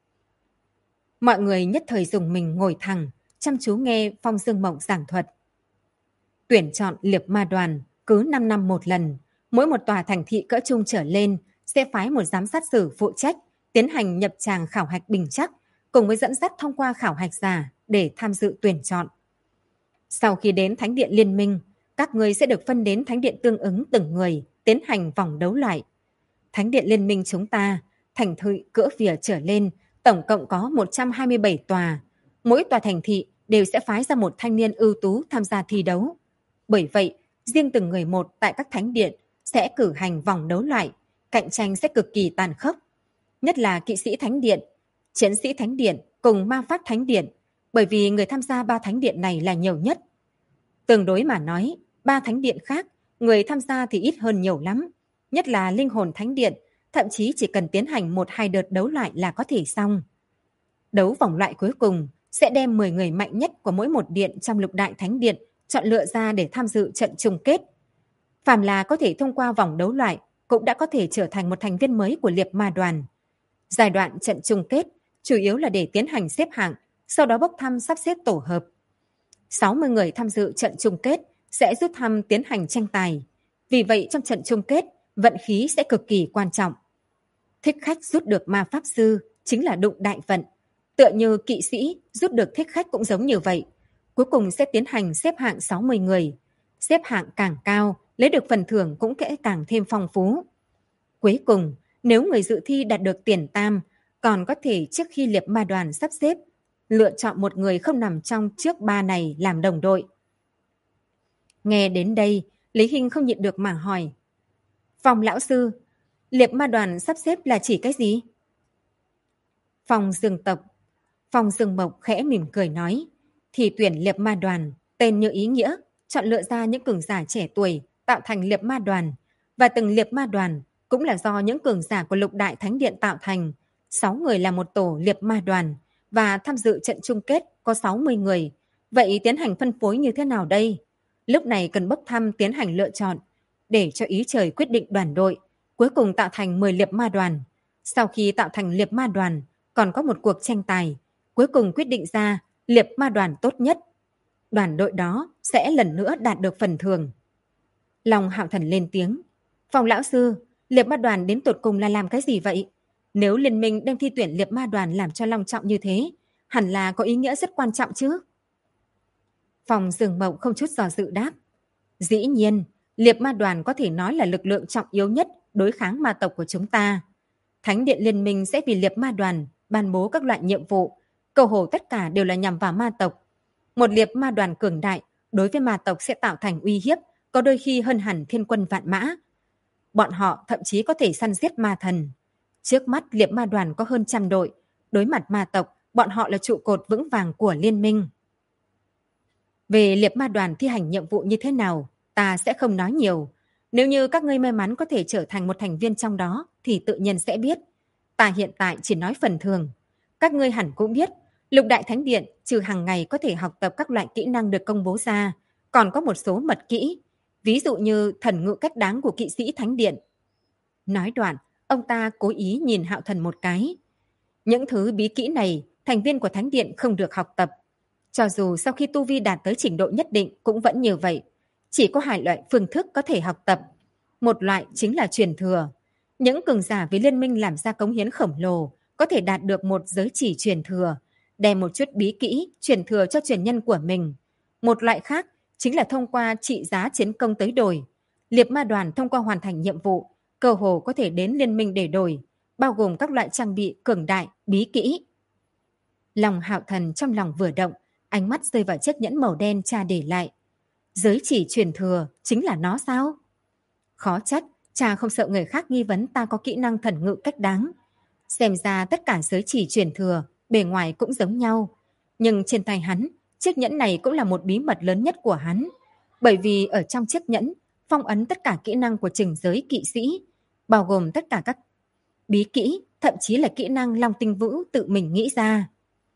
Mọi người nhất thời dùng mình ngồi thẳng, chăm chú nghe Phong Dương Mộc giảng thuật. Tuyển chọn Liệp Ma đoàn cứ 5 năm một lần, mỗi một tòa thành thị cỡ trung trở lên sẽ phái một giám sát sử phụ trách tiến hành nhập tràng khảo hạch bình trắc cùng với dẫn dắt thông qua khảo hạch giả để tham dự tuyển chọn. Sau khi đến Thánh điện Liên minh, các người sẽ được phân đến thánh điện tương ứng từng người tiến hành vòng đấu loại. Thánh điện Liên minh chúng ta, thành thị cỡ vỉa trở lên, tổng cộng có 127 tòa. Mỗi tòa thành thị đều sẽ phái ra một thanh niên ưu tú tham gia thi đấu. Bởi vậy, riêng từng người một tại các thánh điện sẽ cử hành vòng đấu loại, cạnh tranh sẽ cực kỳ tàn khốc. Nhất là kỵ sĩ thánh điện, chiến sĩ thánh điện cùng ma pháp thánh điện, bởi vì người tham gia 3 thánh điện này là nhiều nhất. Tương đối mà nói, 3 thánh điện khác, người tham gia thì ít hơn nhiều lắm. Nhất là linh hồn thánh điện, thậm chí chỉ cần tiến hành 1-2 đợt đấu loại là có thể xong. Đấu vòng loại cuối cùng sẽ đem 10 người mạnh nhất của mỗi một điện trong lục đại thánh điện chọn lựa ra để tham dự trận chung kết. Phàm là có thể thông qua vòng đấu loại cũng đã có thể trở thành một thành viên mới của Liệp Ma đoàn. Giai đoạn trận chung kết chủ yếu là để tiến hành xếp hạng, sau đó bốc thăm sắp xếp tổ hợp. 60 người tham dự trận chung kết sẽ rút thăm tiến hành tranh tài. Vì vậy trong trận chung kết, vận khí sẽ cực kỳ quan trọng. Thích khách rút được ma pháp sư chính là đụng đại vận. Tựa như kỵ sĩ rút được thích khách cũng giống như vậy. Cuối cùng sẽ tiến hành xếp hạng 60 người. Xếp hạng càng cao, lấy được phần thưởng cũng sẽ càng thêm phong phú. Cuối cùng, nếu người dự thi đạt được tiền tam, còn có thể trước khi Liệp Ma đoàn sắp xếp, lựa chọn một người không nằm trong trước 3 này làm đồng đội. Nghe đến đây, Lý Hinh không nhịn được mà hỏi. Phong lão sư, Liệp Ma đoàn sắp xếp là chỉ cái gì? Phong Dương Mộc khẽ mỉm cười nói. Thì tuyển Liệp Ma đoàn, tên như ý nghĩa, chọn lựa ra những cường giả trẻ tuổi tạo thành Liệp Ma đoàn. Và từng Liệp Ma đoàn cũng là do những cường giả của lục đại thánh điện tạo thành. 6 người là một tổ Liệp Ma đoàn. Và tham dự trận chung kết có 60 người. Vậy tiến hành phân phối như thế nào đây? Lúc này cần bốc thăm tiến hành lựa chọn để cho ý trời quyết định đoàn đội, cuối cùng tạo thành 10 Liệp Ma đoàn. Sau khi tạo thành Liệp Ma đoàn, còn có một cuộc tranh tài, cuối cùng quyết định ra Liệp Ma đoàn tốt nhất. Đoàn đội đó sẽ lần nữa đạt được phần thưởng. Long Hạo Thần lên tiếng. Phong lão sư, Liệp Ma đoàn đến tột cùng là làm cái gì vậy? Nếu liên minh đem thi tuyển Liệp Ma đoàn làm cho long trọng như thế, hẳn là có ý nghĩa rất quan trọng chứ? Phong Dương Mộc không chút do dự đáp. Dĩ nhiên, Liệp Ma đoàn có thể nói là lực lượng trọng yếu nhất đối kháng ma tộc của chúng ta. Thánh điện liên minh sẽ vì Liệp Ma đoàn ban bố các loại nhiệm vụ, cầu hồ tất cả đều là nhằm vào ma tộc. Một Liệp Ma đoàn cường đại đối với ma tộc sẽ tạo thành uy hiếp, có đôi khi hơn hẳn thiên quân vạn mã. Bọn họ thậm chí có thể săn giết ma thần. Trước mắt Liệp Ma đoàn có hơn 100 đội, đối mặt ma tộc, bọn họ là trụ cột vững vàng của liên minh. Về Liệp Ma đoàn thi hành nhiệm vụ như thế nào, ta sẽ không nói nhiều. Nếu như các ngươi may mắn có thể trở thành một thành viên trong đó, thì tự nhiên sẽ biết. Ta hiện tại chỉ nói phần thường. Các ngươi hẳn cũng biết, lục đại thánh điện trừ hàng ngày có thể học tập các loại kỹ năng được công bố ra, còn có một số mật kỹ, ví dụ như thần ngữ cách đáng của kỵ sĩ thánh điện. Nói đoạn, ông ta cố ý nhìn Hạo Thần một cái. Những thứ bí kỹ này, thành viên của thánh điện không được học tập. Cho dù sau khi tu vi đạt tới trình độ nhất định cũng vẫn như vậy. Chỉ có 2 loại phương thức có thể học tập. Một loại chính là truyền thừa. Những cường giả với liên minh làm ra cống hiến khổng lồ có thể đạt được một giới chỉ truyền thừa, đem một chút bí kỹ truyền thừa cho truyền nhân của mình. Một loại khác chính là thông qua trị giá chiến công tới đổi. Liệp Ma đoàn thông qua hoàn thành nhiệm vụ, cơ hồ có thể đến liên minh để đổi, bao gồm các loại trang bị cường đại, bí kỹ. Lòng Hạo Thần trong lòng vừa động, ánh mắt rơi vào chiếc nhẫn màu đen cha để lại. Giới chỉ truyền thừa chính là nó sao? Khó trách, cha không sợ người khác nghi vấn ta có kỹ năng thần ngữ cách đáng. Xem ra tất cả giới chỉ truyền thừa, bề ngoài cũng giống nhau. Nhưng trên tay hắn, chiếc nhẫn này cũng là một bí mật lớn nhất của hắn. Bởi vì ở trong chiếc nhẫn, phong ấn tất cả kỹ năng của chừng giới kỵ sĩ, bao gồm tất cả các bí kỹ, thậm chí là kỹ năng Long Tinh Vũ tự mình nghĩ ra.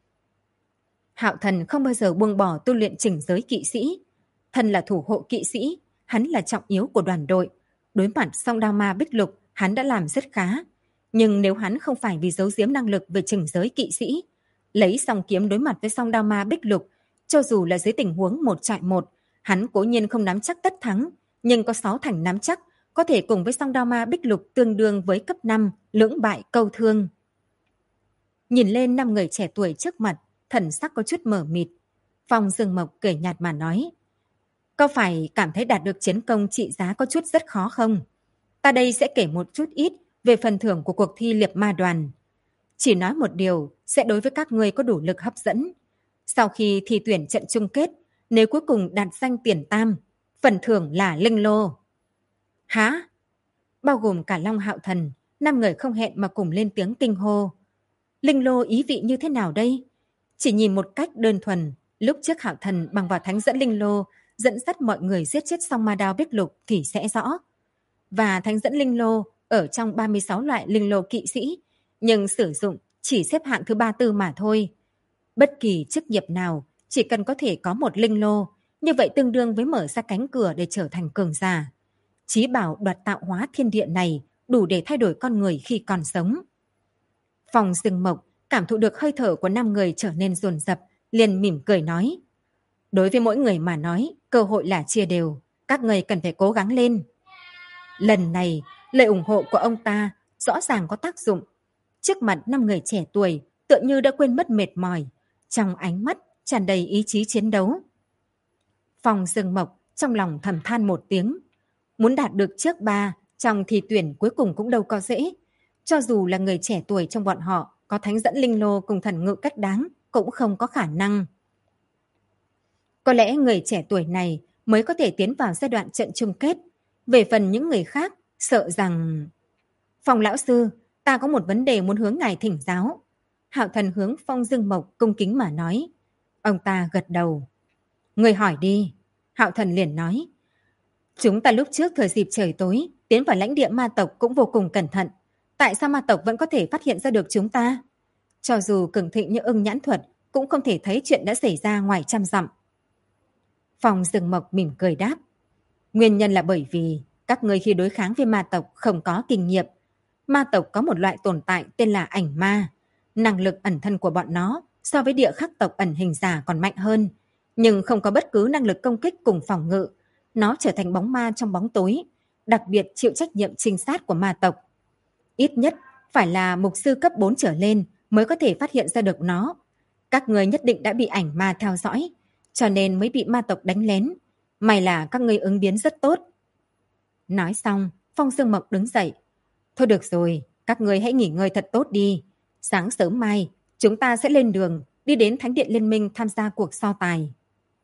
Hạo Thần không bao giờ buông bỏ tu luyện chừng giới kỵ sĩ. Thân là thủ hộ kỵ sĩ, hắn là trọng yếu của đoàn đội. Đối mặt song đao ma Bích Lục, hắn đã làm rất khá. Nhưng nếu hắn không phải vì giấu giếm năng lực về chừng giới kỵ sĩ, lấy song kiếm đối mặt với song đao ma Bích Lục, cho dù là dưới tình huống 1-1, hắn cố nhiên không nắm chắc tất thắng, nhưng có 6 thành nắm chắc, có thể cùng với song đao ma Bích Lục tương đương với cấp 5, lưỡng bại câu thương. Nhìn lên 5 người trẻ tuổi trước mặt, thần sắc có chút mờ mịt. Phong Dương Mộc cười nhạt mà nói, có phải cảm thấy đạt được chiến công trị giá có chút rất khó không? Ta đây sẽ kể một chút ít về phần thưởng của cuộc thi liệp ma đoàn. Chỉ nói một điều sẽ đối với các ngươi có đủ lực hấp dẫn. Sau khi thi tuyển trận chung kết, nếu cuối cùng đạt danh tiền tam, phần thưởng là linh lô. Hả? Bao gồm cả Long Hạo Thần, 5 người không hẹn mà cùng lên tiếng kinh hô. Linh lô ý vị như thế nào đây? Chỉ nhìn một cách đơn thuần, lúc trước Hạo Thần bằng vào thánh dẫn linh lô dẫn dắt mọi người giết chết song ma đao Bích Lục thì sẽ rõ. Và thánh dẫn linh lô ở trong 36 loại linh lô kỵ sĩ, nhưng sử dụng chỉ xếp hạng thứ 34 mà thôi. Bất kỳ chức nghiệp nào chỉ cần có thể có một linh lô, như vậy tương đương với mở ra cánh cửa để trở thành cường giả. Chí bảo đoạt tạo hóa thiên địa này đủ để thay đổi con người khi còn sống. Phong Dương Mộc cảm thụ được hơi thở của 5 người trở nên dồn dập, liền mỉm cười nói. Đối với mỗi người mà nói, cơ hội là chia đều, các người cần phải cố gắng lên. Lần này, lời ủng hộ của ông ta rõ ràng có tác dụng. Trước mặt 5 người trẻ tuổi, tựa như đã quên mất mệt mỏi, trong ánh mắt tràn đầy ý chí chiến đấu. Phong Dương Mộc trong lòng thầm than một tiếng. Muốn đạt được trước 3 trong thi tuyển cuối cùng cũng đâu có dễ. Cho dù là người trẻ tuổi trong bọn họ có thánh dẫn linh lô cùng thần ngự cách đáng, cũng không có khả năng. Có lẽ người trẻ tuổi này mới có thể tiến vào giai đoạn trận chung kết. Về phần những người khác, sợ rằng... Phong lão sư, ta có một vấn đề muốn hướng ngài thỉnh giáo. Hạo Thần hướng Phong Dương Mộc cung kính mà nói. Ông ta gật đầu. Người hỏi đi. Hạo Thần liền nói. Chúng ta lúc trước thời dịp trời tối tiến vào lãnh địa ma tộc cũng vô cùng cẩn thận. Tại sao ma tộc vẫn có thể phát hiện ra được chúng ta? Cho dù cường thịnh như ưng nhãn thuật cũng không thể thấy chuyện đã xảy ra ngoài 100 dặm. Phong Dương Mộc mỉm cười đáp. Nguyên nhân là bởi vì các ngươi khi đối kháng với ma tộc không có kinh nghiệm. Ma tộc có một loại tồn tại tên là ảnh ma. Năng lực ẩn thân của bọn nó so với địa khắc tộc ẩn hình giả còn mạnh hơn, nhưng không có bất cứ năng lực công kích cùng phòng ngự. Nó trở thành bóng ma trong bóng tối, đặc biệt chịu trách nhiệm trinh sát của ma tộc. Ít nhất phải là mục sư cấp 4 trở lên mới có thể phát hiện ra được nó. Các ngươi nhất định đã bị ảnh ma theo dõi, cho nên mới bị ma tộc đánh lén. May là các ngươi ứng biến rất tốt. Nói xong, Phong Dương Mộc đứng dậy. Thôi được rồi, các ngươi hãy nghỉ ngơi thật tốt đi. Sáng sớm mai, chúng ta sẽ lên đường, đi đến Thánh điện Liên minh tham gia cuộc so tài.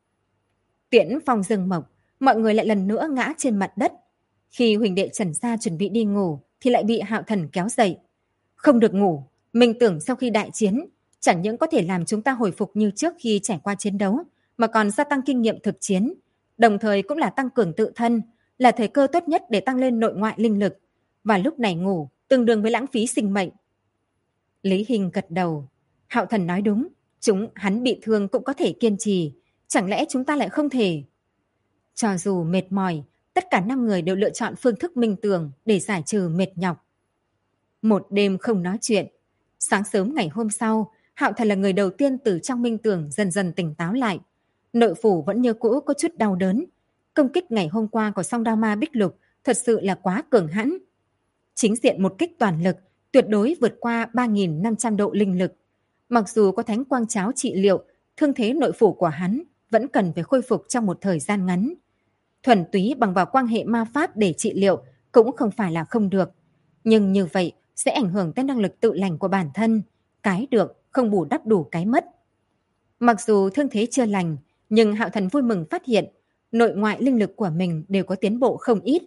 Tiễn Phong Dương Mộc, mọi người lại lần nữa ngã trên mặt đất. Khi huỳnh đệ Trần Gia chuẩn bị đi ngủ, thì lại bị Hạo Thần kéo dậy. Không được ngủ, mình tưởng sau khi đại chiến, chẳng những có thể làm chúng ta hồi phục như trước khi trải qua chiến đấu, mà còn gia tăng kinh nghiệm thực chiến, đồng thời cũng là tăng cường tự thân, là thời cơ tốt nhất để tăng lên nội ngoại linh lực. Và lúc này ngủ, tương đương với lãng phí sinh mệnh. Lý Hình gật đầu. Hạo Thần nói đúng, hắn bị thương cũng có thể kiên trì, chẳng lẽ chúng ta lại không thể? Cho dù mệt mỏi, tất cả 5 người đều lựa chọn phương thức minh tưởng để giải trừ mệt nhọc. Một đêm không nói chuyện. Sáng sớm ngày hôm sau, Hạo Thần là người đầu tiên từ trong minh tưởng dần dần tỉnh táo lại. Nội phủ vẫn như cũ có chút đau đớn. Công kích ngày hôm qua của song đao ma Bích Lục thật sự là quá cường hãn. Chính diện một kích toàn lực, tuyệt đối vượt qua 3.500 độ linh lực. Mặc dù có thánh quang cháo trị liệu, thương thế nội phủ của hắn vẫn cần phải khôi phục trong một thời gian ngắn. Thuần túy bằng vào quan hệ ma pháp để trị liệu cũng không phải là không được. Nhưng như vậy sẽ ảnh hưởng tới năng lực tự lành của bản thân. Cái được không bù đắp đủ cái mất. Mặc dù thương thế chưa lành, nhưng Hạo Thần vui mừng phát hiện nội ngoại linh lực của mình đều có tiến bộ không ít.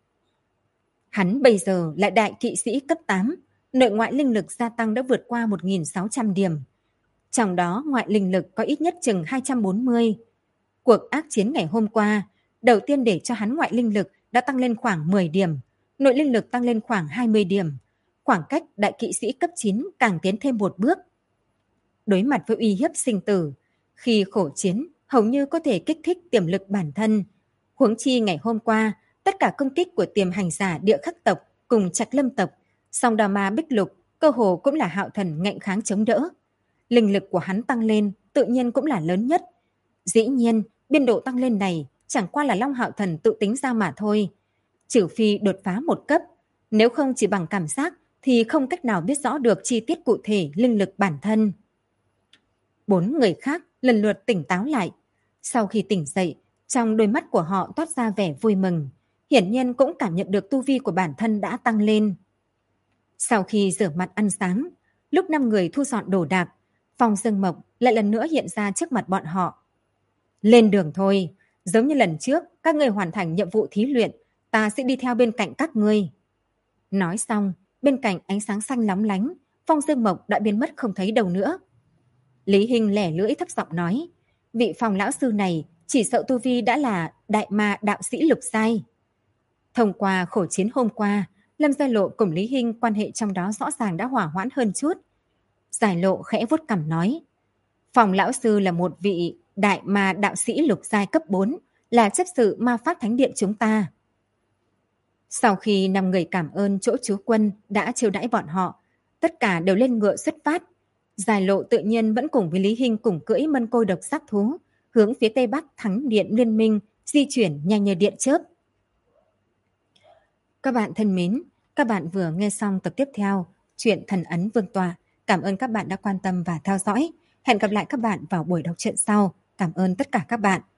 Hắn bây giờ là đại kỵ sĩ cấp 8, nội ngoại linh lực gia tăng đã vượt qua 1.600 điểm. Trong đó ngoại linh lực có ít nhất chừng 240. Cuộc ác chiến ngày hôm qua, đầu tiên để cho hắn ngoại linh lực đã tăng lên khoảng 10 điểm, nội linh lực tăng lên khoảng 20 điểm. Khoảng cách đại kỵ sĩ cấp 9 càng tiến thêm một bước. Đối mặt với uy hiếp sinh tử, khi khổ chiến hầu như có thể kích thích tiềm lực bản thân. Huống chi ngày hôm qua, tất cả công kích của tiềm hành giả địa khắc tộc cùng Trạch Lâm tộc, song đào ma bích lục, cơ hồ cũng là Hạo Thần ngạnh kháng chống đỡ. Linh lực của hắn tăng lên tự nhiên cũng là lớn nhất. Dĩ nhiên, biên độ tăng lên này chẳng qua là Long Hạo Thần tự tính ra mà thôi. Trừ phi đột phá một cấp, nếu không chỉ bằng cảm giác thì không cách nào biết rõ được chi tiết cụ thể linh lực bản thân. 4 người khác lần lượt tỉnh táo lại. Sau khi tỉnh dậy, trong đôi mắt của họ toát ra vẻ vui mừng, hiển nhiên cũng cảm nhận được tu vi của bản thân đã tăng lên. Sau khi rửa mặt ăn sáng, lúc 5 người thu dọn đồ đạc, Phong Dương Mộc lại lần nữa hiện ra trước mặt bọn họ. Lên đường thôi, giống như lần trước, các ngươi hoàn thành nhiệm vụ thí luyện, ta sẽ đi theo bên cạnh các ngươi. Nói xong, bên cạnh ánh sáng xanh lóng lánh, Phong Dương Mộc đã biến mất không thấy đâu nữa. Lý Hinh lẻ lưỡi thấp giọng nói, vị Phong lão sư này chỉ sợ tu vi đã là đại ma đạo sĩ lục giai. Thông qua khổ chiến hôm qua, Lâm Giai Lộ cùng Lý Hinh quan hệ trong đó rõ ràng đã hỏa hoãn hơn chút. Giải Lộ khẽ vuốt cằm nói, Phong lão sư là một vị đại ma đạo sĩ lục giai cấp 4, là chấp sự ma pháp thánh điện chúng ta. Sau khi 5 người cảm ơn chỗ chú quân đã chiêu đãi bọn họ, tất cả đều lên ngựa xuất phát. Giải Lộ tự nhiên vẫn cùng với Lý Hinh cùng cưỡi mân côi độc giác thú, hướng phía tây bắc thánh điện liên minh, di chuyển nhanh như điện chớp. Các bạn thân mến, các bạn vừa nghe xong tập tiếp theo truyện Thần Ấn Vương Tọa. Cảm ơn các bạn đã quan tâm và theo dõi. Hẹn gặp lại các bạn vào buổi đọc truyện sau. Cảm ơn tất cả các bạn.